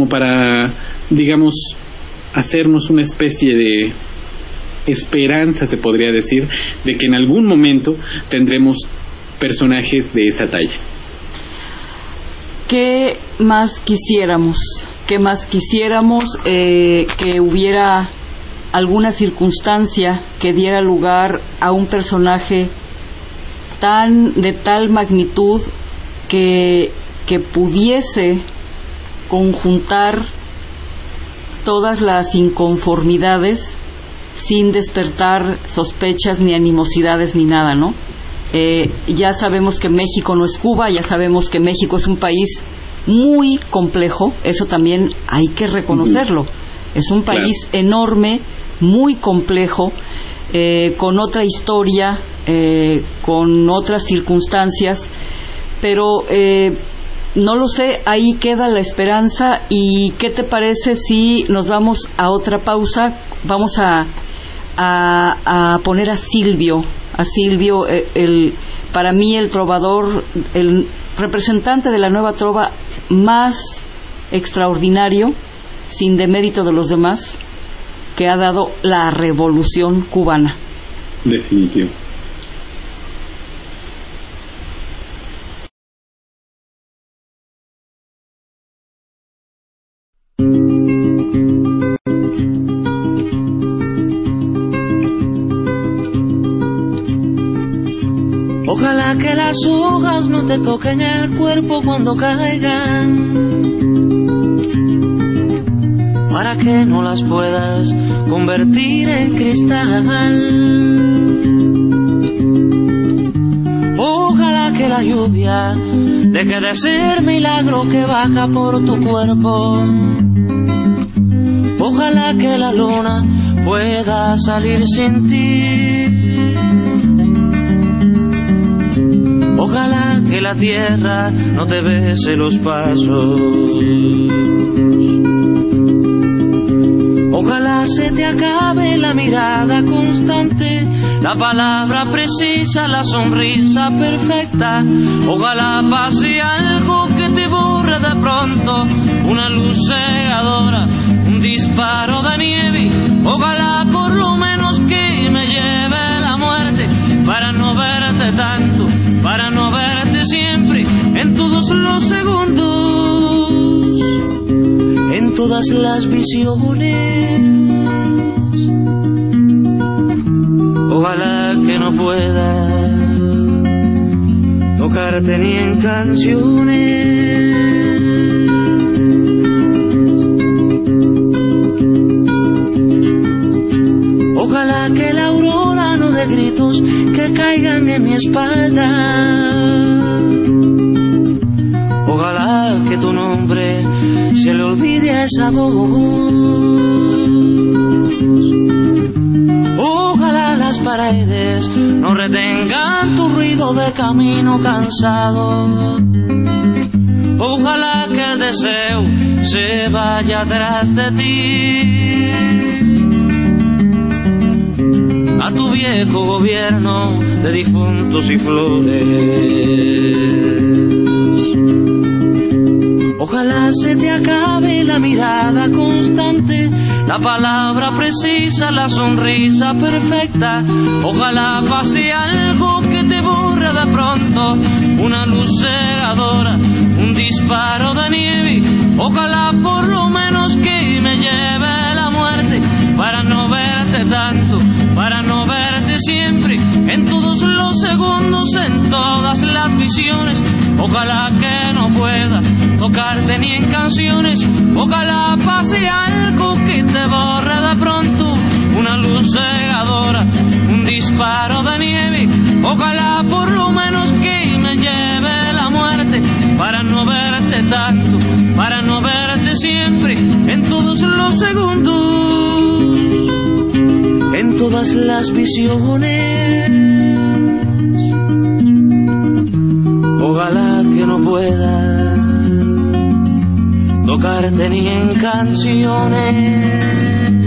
hacernos una especie de esperanza, se podría decir, de que en algún momento tendremos personajes de esa talla. ¿Qué más quisiéramos? Que hubiera alguna circunstancia que diera lugar a un personaje de tal magnitud que pudiese conjuntar todas las inconformidades sin despertar sospechas ni animosidades ni nada, ¿no? Ya sabemos que México no es Cuba, ya sabemos que México es un país muy complejo, eso también hay que reconocerlo. Es un país enorme, muy complejo, con otra historia, con otras circunstancias, pero no lo sé, ahí queda la esperanza. ¿Y qué te parece si nos vamos a otra pausa? Vamos a poner a Silvio, para mí el trovador, el representante de la nueva trova más extraordinario, sin demérito de los demás, que ha dado la Revolución Cubana. Definitivo. Ojalá que las hojas no te toquen el cuerpo cuando caigan, para que no las puedas convertir en cristal. Ojalá que la lluvia deje de ser milagro que baja por tu cuerpo. Ojalá que la luna pueda salir sin ti. Ojalá que la tierra no te bese los pasos. Ojalá se te acabe la mirada constante, la palabra precisa, la sonrisa perfecta. Ojalá pase algo que te borre de pronto, una luz cegadora, un disparo de nieve. Ojalá por lo menos que me lleve la muerte, para no verte tanto, para no verte siempre, en todos los segundos, en todas las visiones. Ojalá que no pueda tocarte ni en canciones. Ojalá que la aurora no dé gritos que caigan en mi espalda. Ojalá que tu nombre se le olvide a esa voz. Ojalá las paredes no retengan tu ruido de camino cansado. Ojalá que el deseo se vaya atrás de ti, a tu viejo gobierno de difuntos y flores. Ojalá se te acabe la mirada constante, la palabra precisa, la sonrisa perfecta. Ojalá pase algo que te borre de pronto, una luz cegadora, un disparo de nieve. Ojalá por lo menos que me lleve la muerte, para no verte tanto, para no verte siempre, en todos los segundos, en todas las visiones. Ojalá que no pueda tocarte ni en canciones. Ojalá pase algo que te borre de pronto, una luz cegadora, un disparo de nieve. Ojalá por lo menos que me lleve la muerte, para no verte tanto, para no verte siempre, en todos los segundos, en todas las visiones. Ojalá que no pueda tocarte ni en canciones.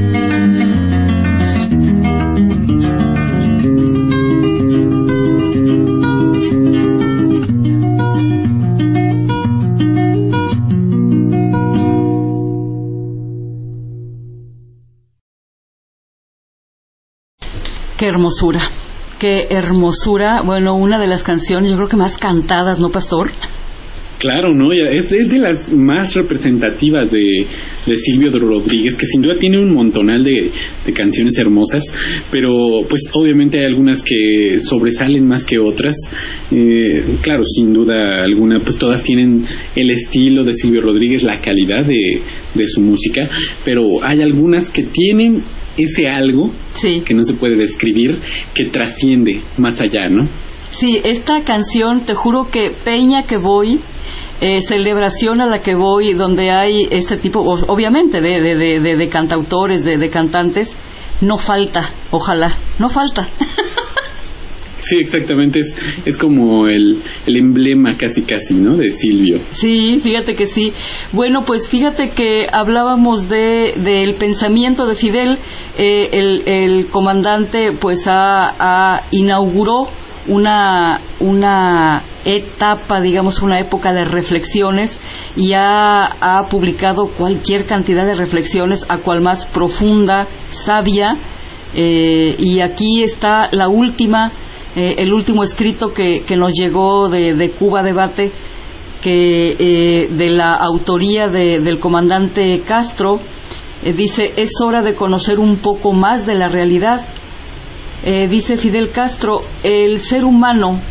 Qué hermosura, qué hermosura. Bueno, una de las canciones, yo creo que más cantadas, ¿no, Pastor? Claro, ¿no? Es de las más representativas de Silvio Rodríguez, que sin duda tiene un montonal de canciones hermosas, pero pues obviamente hay algunas que sobresalen más que otras. Claro, sin duda alguna, pues todas tienen el estilo de Silvio Rodríguez, la calidad de su música, pero hay algunas que tienen ese algo, sí, que no se puede describir, que trasciende más allá, ¿no? Sí, esta canción, te juro que Peña que voy, celebración a la que voy, donde hay este tipo, obviamente, de cantautores, de cantantes, no falta, ojalá, no falta. Sí, exactamente, es como el emblema casi, ¿no?, de Silvio. Sí, fíjate que sí. Bueno, pues fíjate que hablábamos del pensamiento de Fidel. El comandante pues inauguró una etapa, digamos, una época de reflexiones, y ha publicado cualquier cantidad de reflexiones, a cual más profunda, sabia, y aquí está la última, el último escrito que nos llegó de Cuba Debate, que de la autoría del comandante Castro. Dice: es hora de conocer un poco más de la realidad. Dice Fidel Castro: el ser humano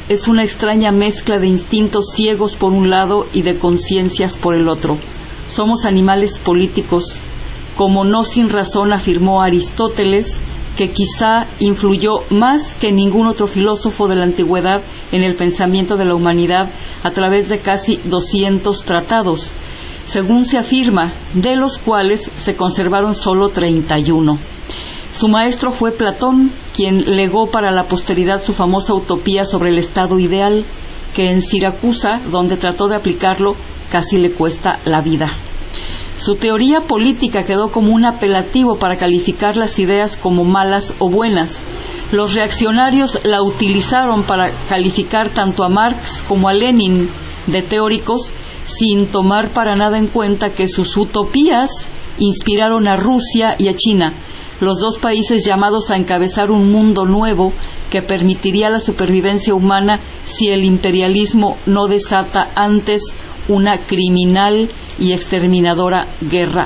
es una extraña mezcla de instintos ciegos por un lado y de conciencias por el otro. Somos animales políticos, como no sin razón afirmó Aristóteles, que quizá influyó más que ningún otro filósofo de la antigüedad en el pensamiento de la humanidad a través de casi 200 tratados, según se afirma, de los cuales se conservaron solo 31. Su maestro fue Platón, quien legó para la posteridad su famosa utopía sobre el estado ideal, que en Siracusa, donde trató de aplicarlo, casi le cuesta la vida. Su teoría política quedó como un apelativo para calificar las ideas como malas o buenas. Los reaccionarios la utilizaron para calificar tanto a Marx como a Lenin de teóricos, sin tomar para nada en cuenta que sus utopías inspiraron a Rusia y a China, los dos países llamados a encabezar un mundo nuevo que permitiría la supervivencia humana si el imperialismo no desata antes una criminal y exterminadora guerra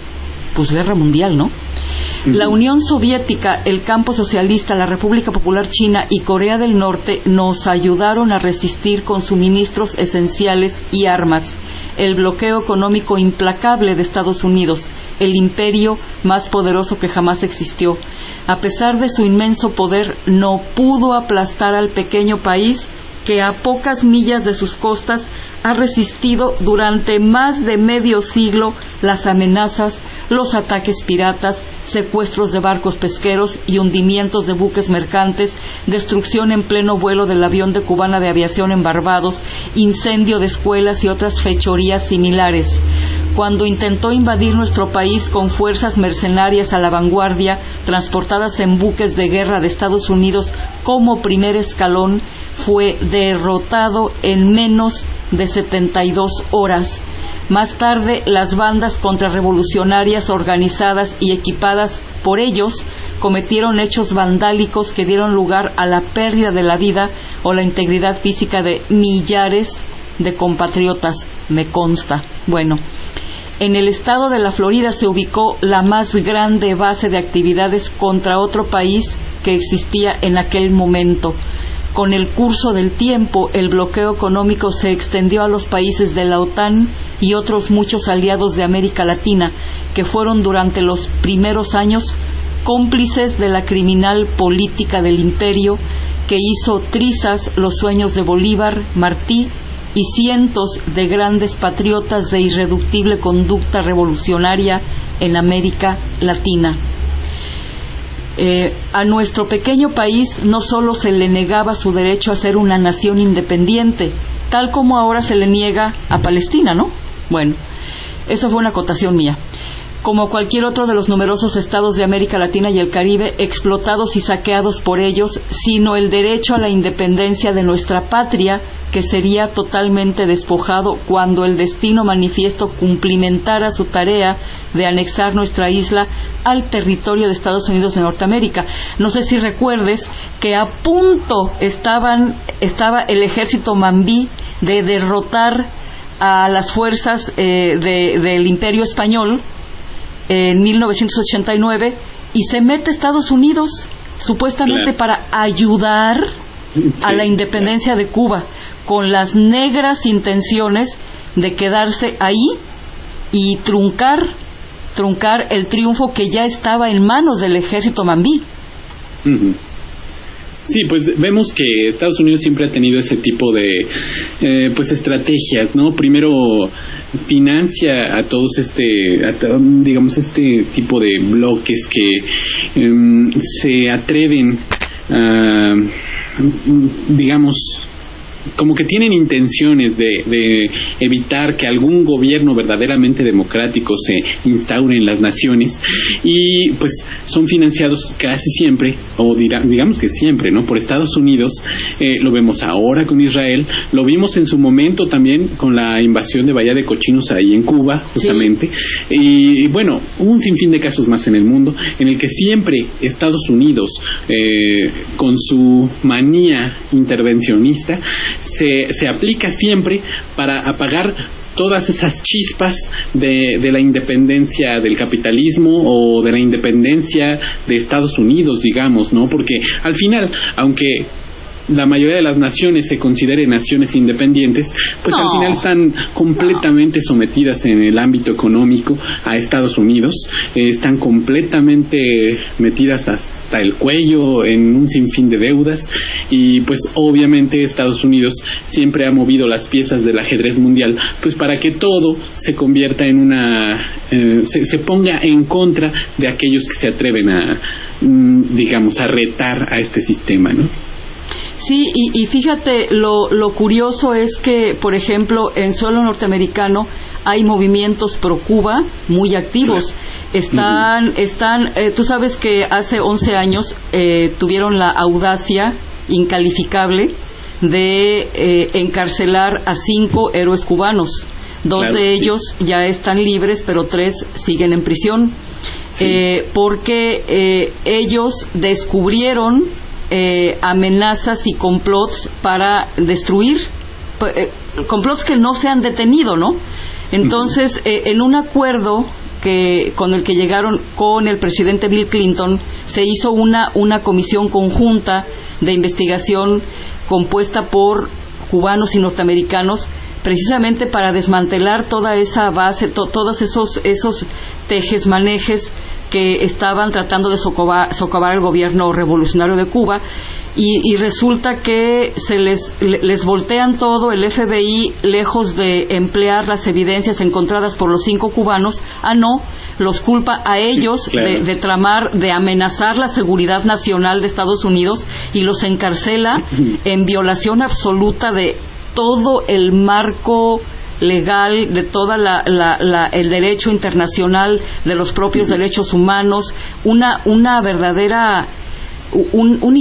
mundial, ¿no? La Unión Soviética, el campo socialista, la República Popular China y Corea del Norte nos ayudaron a resistir con suministros esenciales y armas el bloqueo económico implacable de Estados Unidos, el imperio más poderoso que jamás existió. A pesar de su inmenso poder, no pudo aplastar al pequeño país que a pocas millas de sus costas ha resistido durante más de medio siglo las amenazas, los ataques piratas, secuestros de barcos pesqueros y hundimientos de buques mercantes, destrucción en pleno vuelo del avión de Cubana de Aviación en Barbados, incendio de escuelas y otras fechorías similares. Cuando intentó invadir nuestro país con fuerzas mercenarias a la vanguardia, transportadas en buques de guerra de Estados Unidos como primer escalón, fue derrotado en menos de 72 horas. Más tarde, las bandas contrarrevolucionarias organizadas y equipadas por ellos cometieron hechos vandálicos que dieron lugar a la pérdida de la vida o la integridad física de millares de compatriotas, me consta. Bueno, en el estado de la Florida se ubicó la más grande base de actividades contra otro país que existía en aquel momento. Con el curso del tiempo, el bloqueo económico se extendió a los países de la OTAN y otros muchos aliados de América Latina, que fueron durante los primeros años cómplices de la criminal política del imperio, que hizo trizas los sueños de Bolívar, Martí y cientos de grandes patriotas de irreductible conducta revolucionaria en América Latina. A nuestro pequeño país no solo se le negaba su derecho a ser una nación independiente, tal como ahora se le niega a Palestina, ¿no? Bueno, eso fue una acotación mía. Como cualquier otro de los numerosos estados de América Latina y el Caribe, explotados y saqueados por ellos, sino el derecho a la independencia de nuestra patria, que sería totalmente despojado cuando el destino manifiesto cumplimentara su tarea de anexar nuestra isla al territorio de Estados Unidos de Norteamérica. No sé si recuerdes que a punto estaba el ejército mambí de derrotar a las fuerzas del Imperio Español en 1989, y se mete Estados Unidos supuestamente para ayudar a la independencia de Cuba, con las negras intenciones de quedarse ahí y truncar el triunfo que ya estaba en manos del ejército mambí. Uh-huh. Sí, pues vemos que Estados Unidos siempre ha tenido ese tipo de estrategias, ¿no? Primero financia a todos este tipo de bloques que se atreven a, como que tienen intenciones de evitar que algún gobierno verdaderamente democrático se instaure en las naciones, y pues son financiados casi siempre, o digamos que siempre, ¿no?, por Estados Unidos. Lo vemos ahora con Israel, lo vimos en su momento también con la invasión de Bahía de Cochinos ahí en Cuba, justamente, sí. Y bueno, un sinfín de casos más en el mundo, en el que siempre Estados Unidos, con su manía intervencionista, se aplica siempre para apagar todas esas chispas de la independencia del capitalismo o de la independencia de Estados Unidos, digamos, ¿no? Porque al final, aunque la mayoría de las naciones se consideren naciones independientes, pues al final están completamente sometidas en el ámbito económico a Estados Unidos, están completamente metidas hasta el cuello en un sinfín de deudas, y pues obviamente Estados Unidos siempre ha movido las piezas del ajedrez mundial pues para que todo se convierta en se ponga en contra de aquellos que se atreven a digamos a retar a este sistema, ¿no? Sí, y fíjate, lo curioso es que, por ejemplo, en suelo norteamericano hay movimientos pro Cuba muy activos. Claro. Tú sabes que hace 11 años tuvieron la audacia incalificable de encarcelar a 5 héroes cubanos. 2 claro, de ellos ya están libres, pero 3 siguen en prisión. Sí. Porque ellos descubrieron amenazas y complots para destruir, complots que no se han detenido, ¿no? Entonces, en un acuerdo con el que llegaron con el presidente Bill Clinton, se hizo una comisión conjunta de investigación compuesta por cubanos y norteamericanos, precisamente para desmantelar toda esa base, todos esos tejes-manejes que estaban tratando de socavar el gobierno revolucionario de Cuba, y resulta que les voltean todo. El FBI, lejos de emplear las evidencias encontradas por los 5 cubanos, los culpa a ellos claro, de tramar, de amenazar la seguridad nacional de Estados Unidos, y los encarcela en violación absoluta de todo el marco legal, de toda el derecho internacional, de los propios derechos humanos, una verdadera un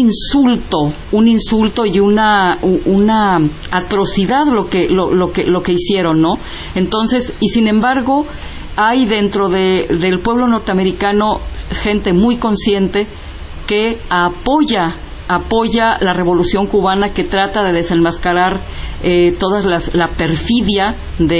insulto y una atrocidad lo que hicieron, ¿no? Entonces, y sin embargo, hay dentro del pueblo norteamericano gente muy consciente que apoya la revolución cubana, que trata de desenmascarar toda la perfidia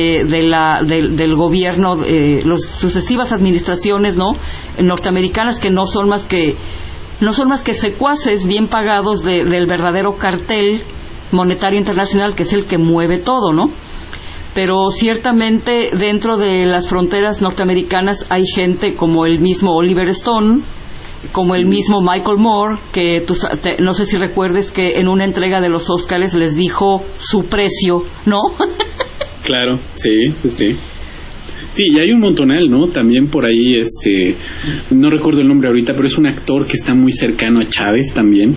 del gobierno, las sucesivas administraciones, ¿no?, norteamericanas, que no son más que secuaces bien pagados del verdadero cartel monetario internacional, que es el que mueve todo, ¿no? Pero ciertamente dentro de las fronteras norteamericanas hay gente como el mismo Oliver Stone, como el mismo Michael Moore, que no sé si recuerdes que en una entrega de los Óscares les dijo su precio, ¿no? Claro, sí. Sí, y hay un montonal, ¿no? También por ahí, no recuerdo el nombre ahorita, pero es un actor que está muy cercano a Chávez también.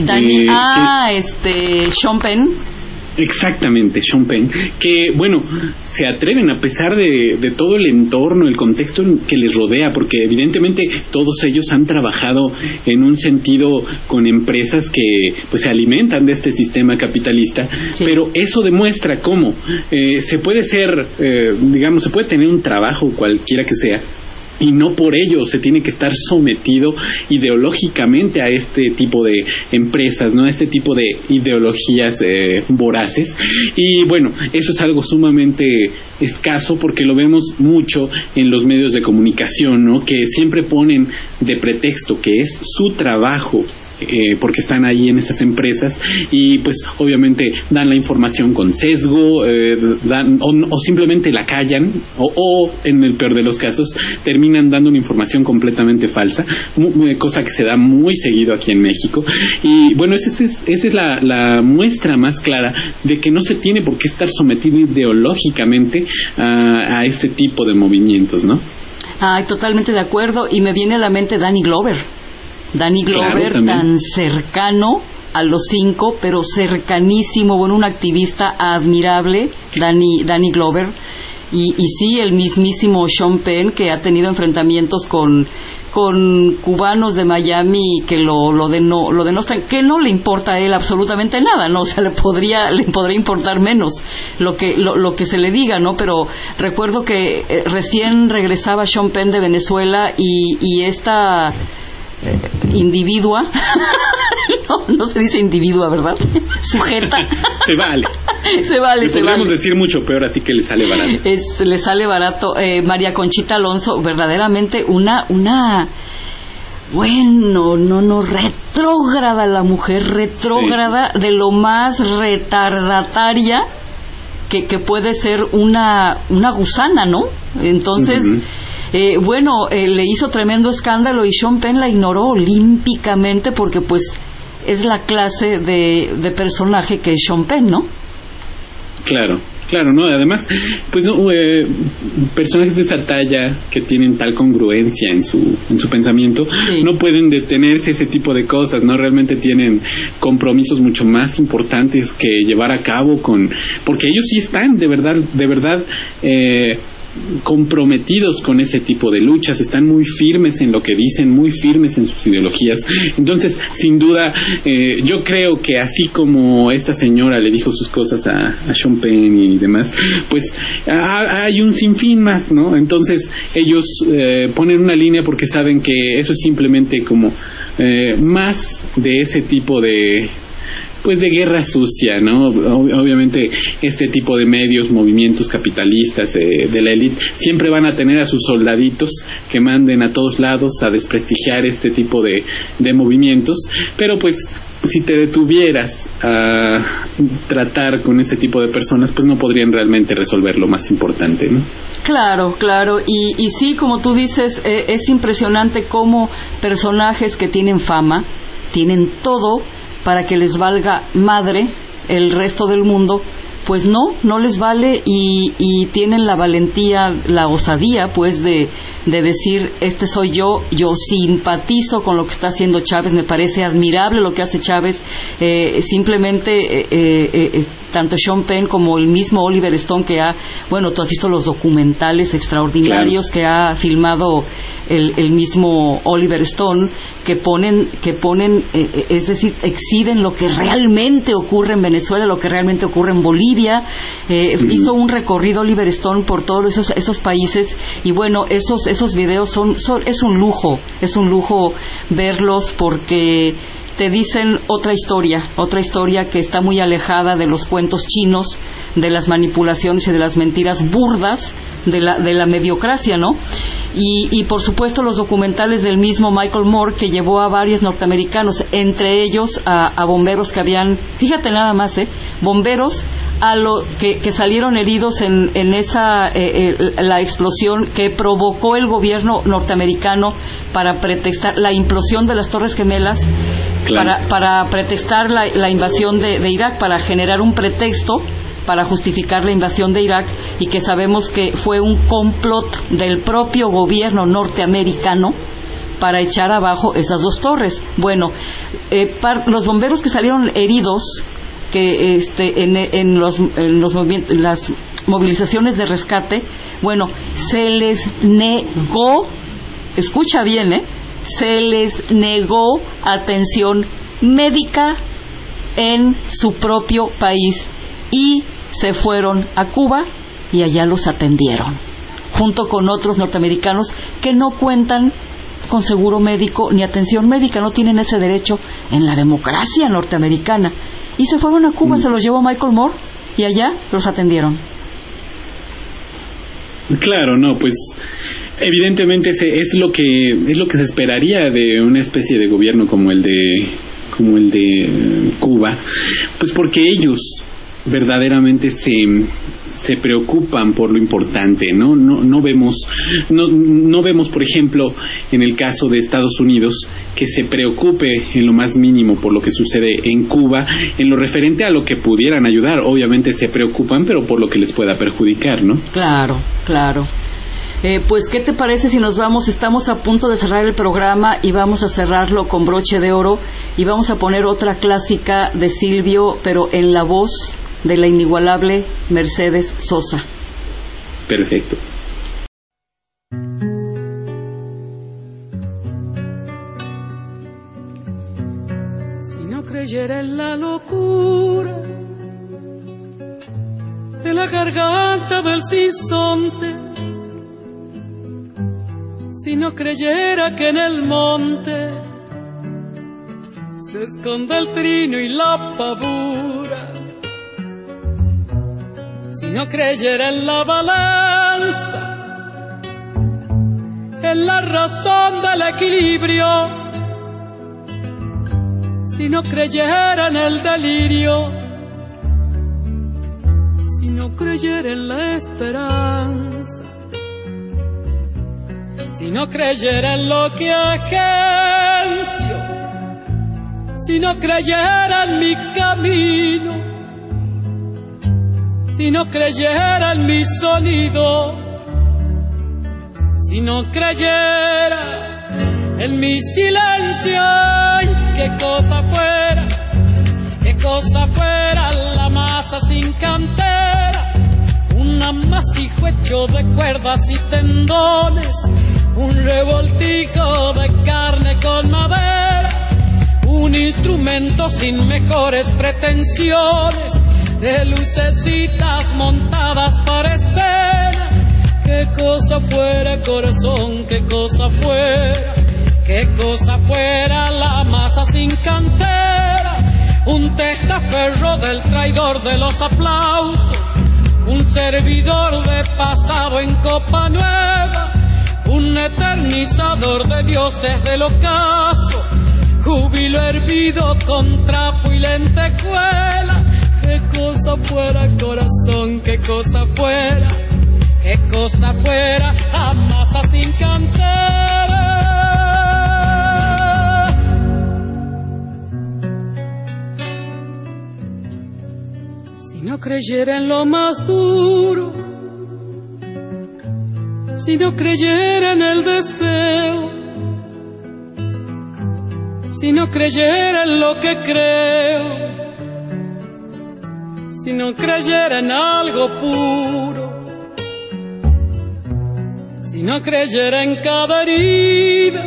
Sean Penn. Exactamente, Sean Penn, que bueno, se atreven a pesar de todo el entorno, el contexto que les rodea, porque evidentemente todos ellos han trabajado en un sentido con empresas que pues se alimentan de este sistema capitalista, sí. Pero eso demuestra cómo se puede se puede tener un trabajo cualquiera que sea, y no por ello se tiene que estar sometido ideológicamente a este tipo de empresas, ¿no?, a este tipo de ideologías voraces. Y bueno, eso es algo sumamente escaso, porque lo vemos mucho en los medios de comunicación, ¿no?, que siempre ponen de pretexto que es su trabajo, porque están ahí en esas empresas, y pues obviamente dan la información con sesgo, o simplemente la callan, o en el peor de los casos terminan dando una información completamente falsa, cosa que se da muy seguido aquí en México. Y bueno, esa es la muestra más clara de que no se tiene por qué estar sometido ideológicamente a este tipo de movimientos, ¿no? Totalmente de acuerdo, y me viene a la mente Danny Glover, claro, tan cercano a los 5, pero cercanísimo, bueno, un activista admirable, Danny Glover, y sí, el mismísimo Sean Penn, que ha tenido enfrentamientos con cubanos de Miami que lo denostan, que no le importa a él absolutamente nada, ¿no? O sea, le podría importar menos lo que se le diga, ¿no? Pero recuerdo que recién regresaba Sean Penn de Venezuela, y esta individua no se dice individua, ¿verdad? Sujeta. Se vale. Podríamos decir mucho peor, así que le sale barato. Le sale barato. María Conchita Alonso, verdaderamente una Bueno, no, retrógrada la mujer, retrógrada, sí, de lo más retardataria que puede ser una gusana, ¿no? Entonces, le hizo tremendo escándalo y Sean Penn la ignoró olímpicamente porque pues es la clase de personaje que es Sean Penn, ¿no? Claro, ¿no? Además, pues personajes de esa talla que tienen tal congruencia en su pensamiento, sí, no pueden detenerse ese tipo de cosas, ¿no? Realmente tienen compromisos mucho más importantes que llevar a cabo porque ellos sí están de verdad comprometidos con ese tipo de luchas, están muy firmes en lo que dicen, muy firmes en sus ideologías. Entonces, sin duda, yo creo que así como esta señora le dijo sus cosas a Sean Penn y demás, pues hay un sinfín más, ¿no? Entonces, ellos ponen una línea porque saben que eso es simplemente como más de ese tipo de guerra sucia, ¿no? Obviamente este tipo de medios, movimientos capitalistas de la élite siempre van a tener a sus soldaditos que manden a todos lados a desprestigiar este tipo de movimientos, pero pues si te detuvieras a tratar con ese tipo de personas, pues no podrían realmente resolver lo más importante, ¿no? Claro, y sí, como tú dices, es impresionante cómo personajes que tienen fama, tienen todo para que les valga madre el resto del mundo, pues no les vale y tienen la valentía, la osadía, pues de decir, este soy yo simpatizo con lo que está haciendo Chávez, me parece admirable lo que hace Chávez, simplemente tanto Sean Penn como el mismo Oliver Stone tú has visto los documentales extraordinarios, claro, que ha filmado el mismo Oliver Stone, que ponen es decir, exhiben lo que realmente ocurre en Venezuela, lo que realmente ocurre en Bolivia. Hizo un recorrido Oliver Stone por todos esos países y bueno, esos videos es un lujo verlos porque te dicen otra historia que está muy alejada de los cuentos chinos, de las manipulaciones y de las mentiras burdas de la mediocracia, ¿no? Y por supuesto los documentales del mismo Michael Moore, que llevó a varios norteamericanos, entre ellos a bomberos que habían, fíjate nada más, bomberos que salieron heridos en esa la explosión que provocó el gobierno norteamericano para pretextar la implosión de las Torres Gemelas, claro, para pretextar la invasión de Irak, para generar un pretexto para justificar la invasión de Irak, y que sabemos que fue un complot del propio gobierno norteamericano para echar abajo esas dos torres. Bueno, los bomberos que salieron heridos, que en las movilizaciones de rescate, bueno, se les negó, escucha bien, se les negó atención médica en su propio país y se fueron a Cuba y allá los atendieron, junto con otros norteamericanos que no cuentan con seguro médico ni atención médica, no tienen ese derecho en la democracia norteamericana, y se fueron a Cuba, se los llevó Michael Moore y allá los atendieron. Claro, no, pues evidentemente es lo que se esperaría de una especie de gobierno como el de Cuba, pues porque ellos verdaderamente se preocupan por lo importante, no vemos por ejemplo en el caso de Estados Unidos que se preocupe en lo más mínimo por lo que sucede en Cuba en lo referente a lo que pudieran ayudar. Obviamente se preocupan, pero por lo que les pueda perjudicar, ¿no? Claro. Pues, ¿qué te parece si nos vamos? Estamos a punto de cerrar el programa y vamos a cerrarlo con broche de oro y vamos a poner otra clásica de Silvio, pero en la voz de la inigualable Mercedes Sosa. Perfecto. Si no creyera en la locura de la garganta del sinsonte, si no creyera que en el monte se esconde el trino y la pavura, si no creyera en la balanza, en la razón del equilibrio, si no creyera en el delirio, si no creyera en la esperanza, si no creyera en lo que agencio, si no creyera en mi camino, si no creyera en mi sonido, si no creyera en mi silencio, ay, qué cosa fuera la masa sin cantera, un amasijo hecho de cuerdas y tendones, un revoltijo de carne con madera, un instrumento sin mejores pretensiones, de lucecitas montadas para escena. Qué cosa fuera, corazón, qué cosa fuera la masa sin cantera, un testaferro del traidor de los aplausos, un servidor de pasado en copa nueva, un eternizador de dioses del ocaso, júbilo hervido con trapo y lentejuela. Qué cosa fuera, corazón, qué cosa fuera la masa sin cantera. Si no creyera en lo más duro, si no creyera en el deseo, si no creyera en lo que creo, si no creyera en algo puro, si no creyera en cada herida,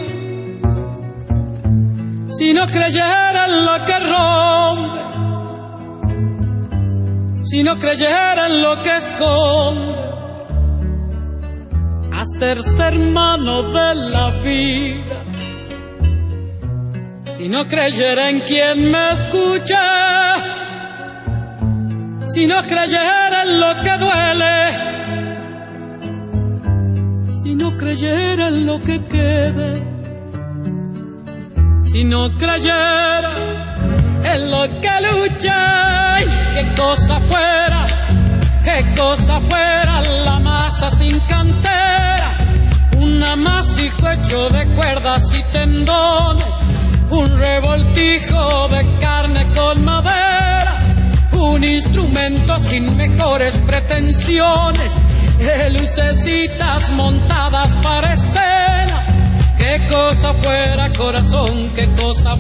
si no creyera en lo que rompe, si no creyera en lo que esconde, hacerse hermano de la vida, si no creyera en quien me escucha, si no creyera en lo que duele, si no creyera en lo que quede, si no creyera en lo que lucha, ay, qué cosa fuera la masa sin cantera, un amasijo hecho de cuerdas y tendones, un revoltijo de carne con madera, un instrumento sin mejores pretensiones, de lucecitas montadas para escena. Qué cosa fuera, corazón, qué cosa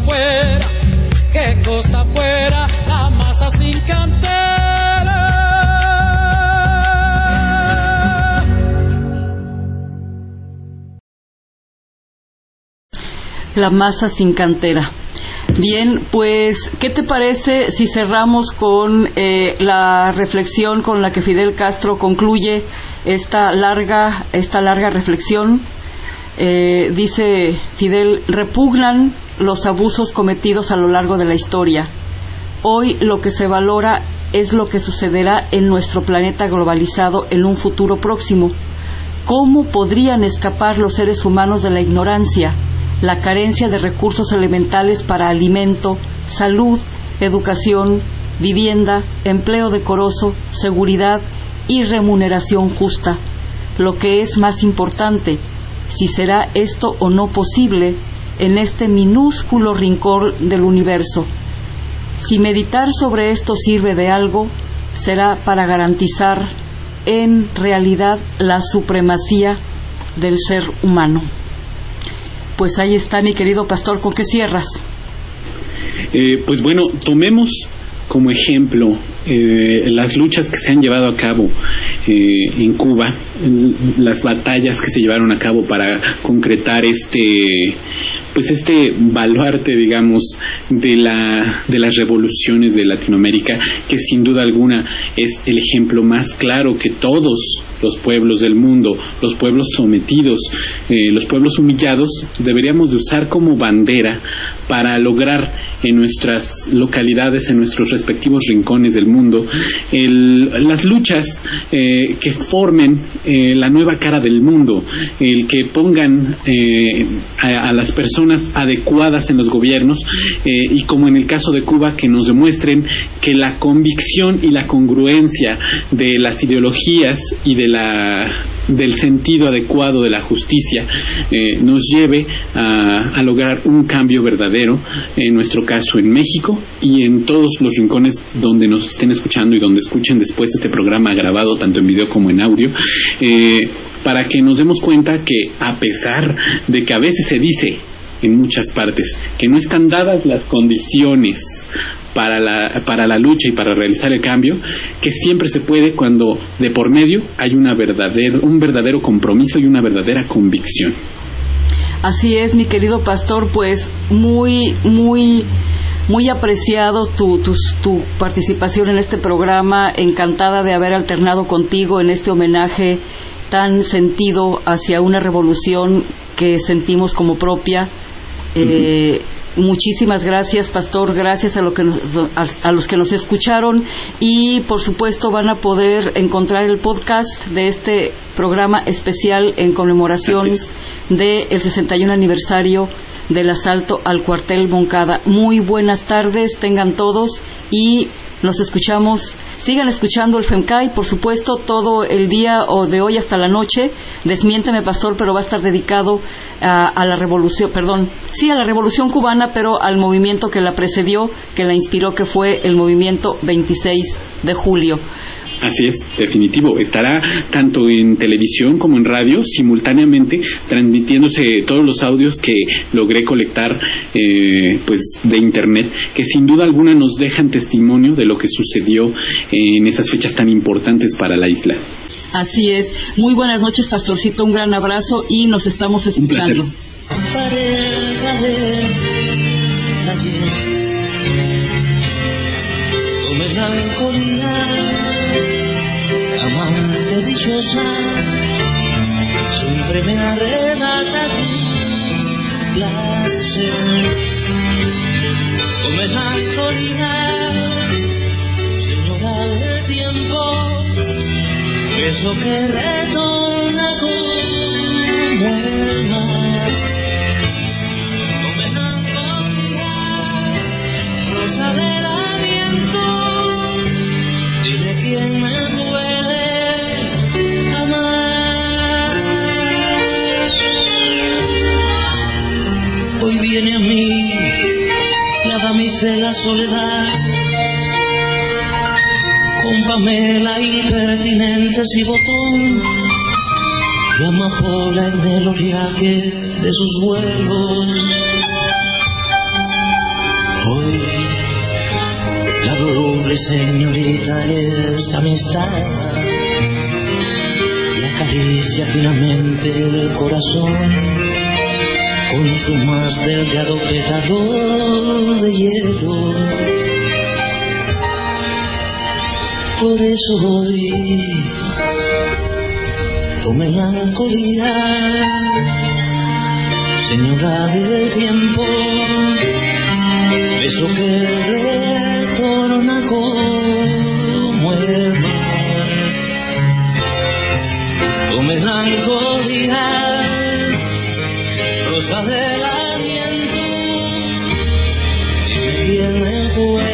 fuera la masa sin cantera. La masa sin cantera. Bien, pues, ¿qué te parece si cerramos con la reflexión con la que Fidel Castro concluye esta larga reflexión? Dice Fidel: repugnan los abusos cometidos a lo largo de la historia. Hoy lo que se valora es lo que sucederá en nuestro planeta globalizado en un futuro próximo. ¿Cómo podrían escapar los seres humanos de la ignorancia, la carencia de recursos elementales para alimento, salud, educación, vivienda, empleo decoroso, seguridad y remuneración justa? Lo que es más importante, si será esto o no posible en este minúsculo rincón del universo. Si meditar sobre esto sirve de algo, será para garantizar en realidad la supremacía del ser humano. Pues ahí está, mi querido pastor, ¿con qué cierras? Pues bueno, tomemos como ejemplo las luchas que se han llevado a cabo en Cuba, las batallas que se llevaron a cabo para concretar este baluarte, digamos, de las revoluciones de Latinoamérica, que sin duda alguna es el ejemplo más claro que todos los pueblos del mundo, los pueblos sometidos, los pueblos humillados, deberíamos de usar como bandera para lograr en nuestras localidades, en nuestros respectivos rincones del mundo, las luchas que formen la nueva cara del mundo, el que pongan a las personas personas adecuadas en los gobiernos, y como en el caso de Cuba, que nos demuestren que la convicción y la congruencia de las ideologías y del sentido adecuado de la justicia nos lleve a lograr un cambio verdadero, en nuestro caso en México y en todos los rincones donde nos estén escuchando y donde escuchen después este programa grabado tanto en video como en audio, para que nos demos cuenta que, a pesar de que a veces se dice en muchas partes que no están dadas las condiciones para la lucha y para realizar el cambio, que siempre se puede cuando de por medio hay un verdadero compromiso y una verdadera convicción. Así es, mi querido pastor, pues muy apreciado tu participación en este programa, encantada de haber alternado contigo en este homenaje tan sentido hacia una revolución que sentimos como propia. Muchísimas gracias, pastor, gracias a los que nos escucharon, y por supuesto van a poder encontrar el podcast de este programa especial en conmemoración del 61 aniversario del asalto al cuartel Moncada. Muy buenas tardes tengan todos y nos escuchamos. Sigan escuchando el FEMCAI, por supuesto, todo el día o de hoy hasta la noche. Desmiénteme, pastor, pero va a estar dedicado a la revolución, a la revolución cubana, pero al movimiento que la precedió, que la inspiró, que fue el movimiento 26 de julio. Así es, definitivo. Estará tanto en televisión como en radio, simultáneamente transmitiéndose todos los audios que logré colectar de internet, que sin duda alguna nos dejan testimonio de lo que sucedió en esas fechas tan importantes para la isla. Así es. Muy buenas noches, pastorcito. Un gran abrazo y nos estamos escuchando. Amante dichosa, siempre me arrebata tu placer. Con melancolía, señora del tiempo, beso que retorna como el mar. Con melancolía, rosa del aliento, dime quién me puede amar. Hoy viene a mí la damisela soledad, con Pamela impertinentes y botón, y amapola en el oleaje de sus vuelos. Hoy la doble señorita es amistad y acaricia finamente el corazón con su más delgado pétalo de hielo. Por eso hoy tu melancolía, señora del tiempo, beso que retorna como el mar. Tu melancolía, rosa del aliento, dime quién me puede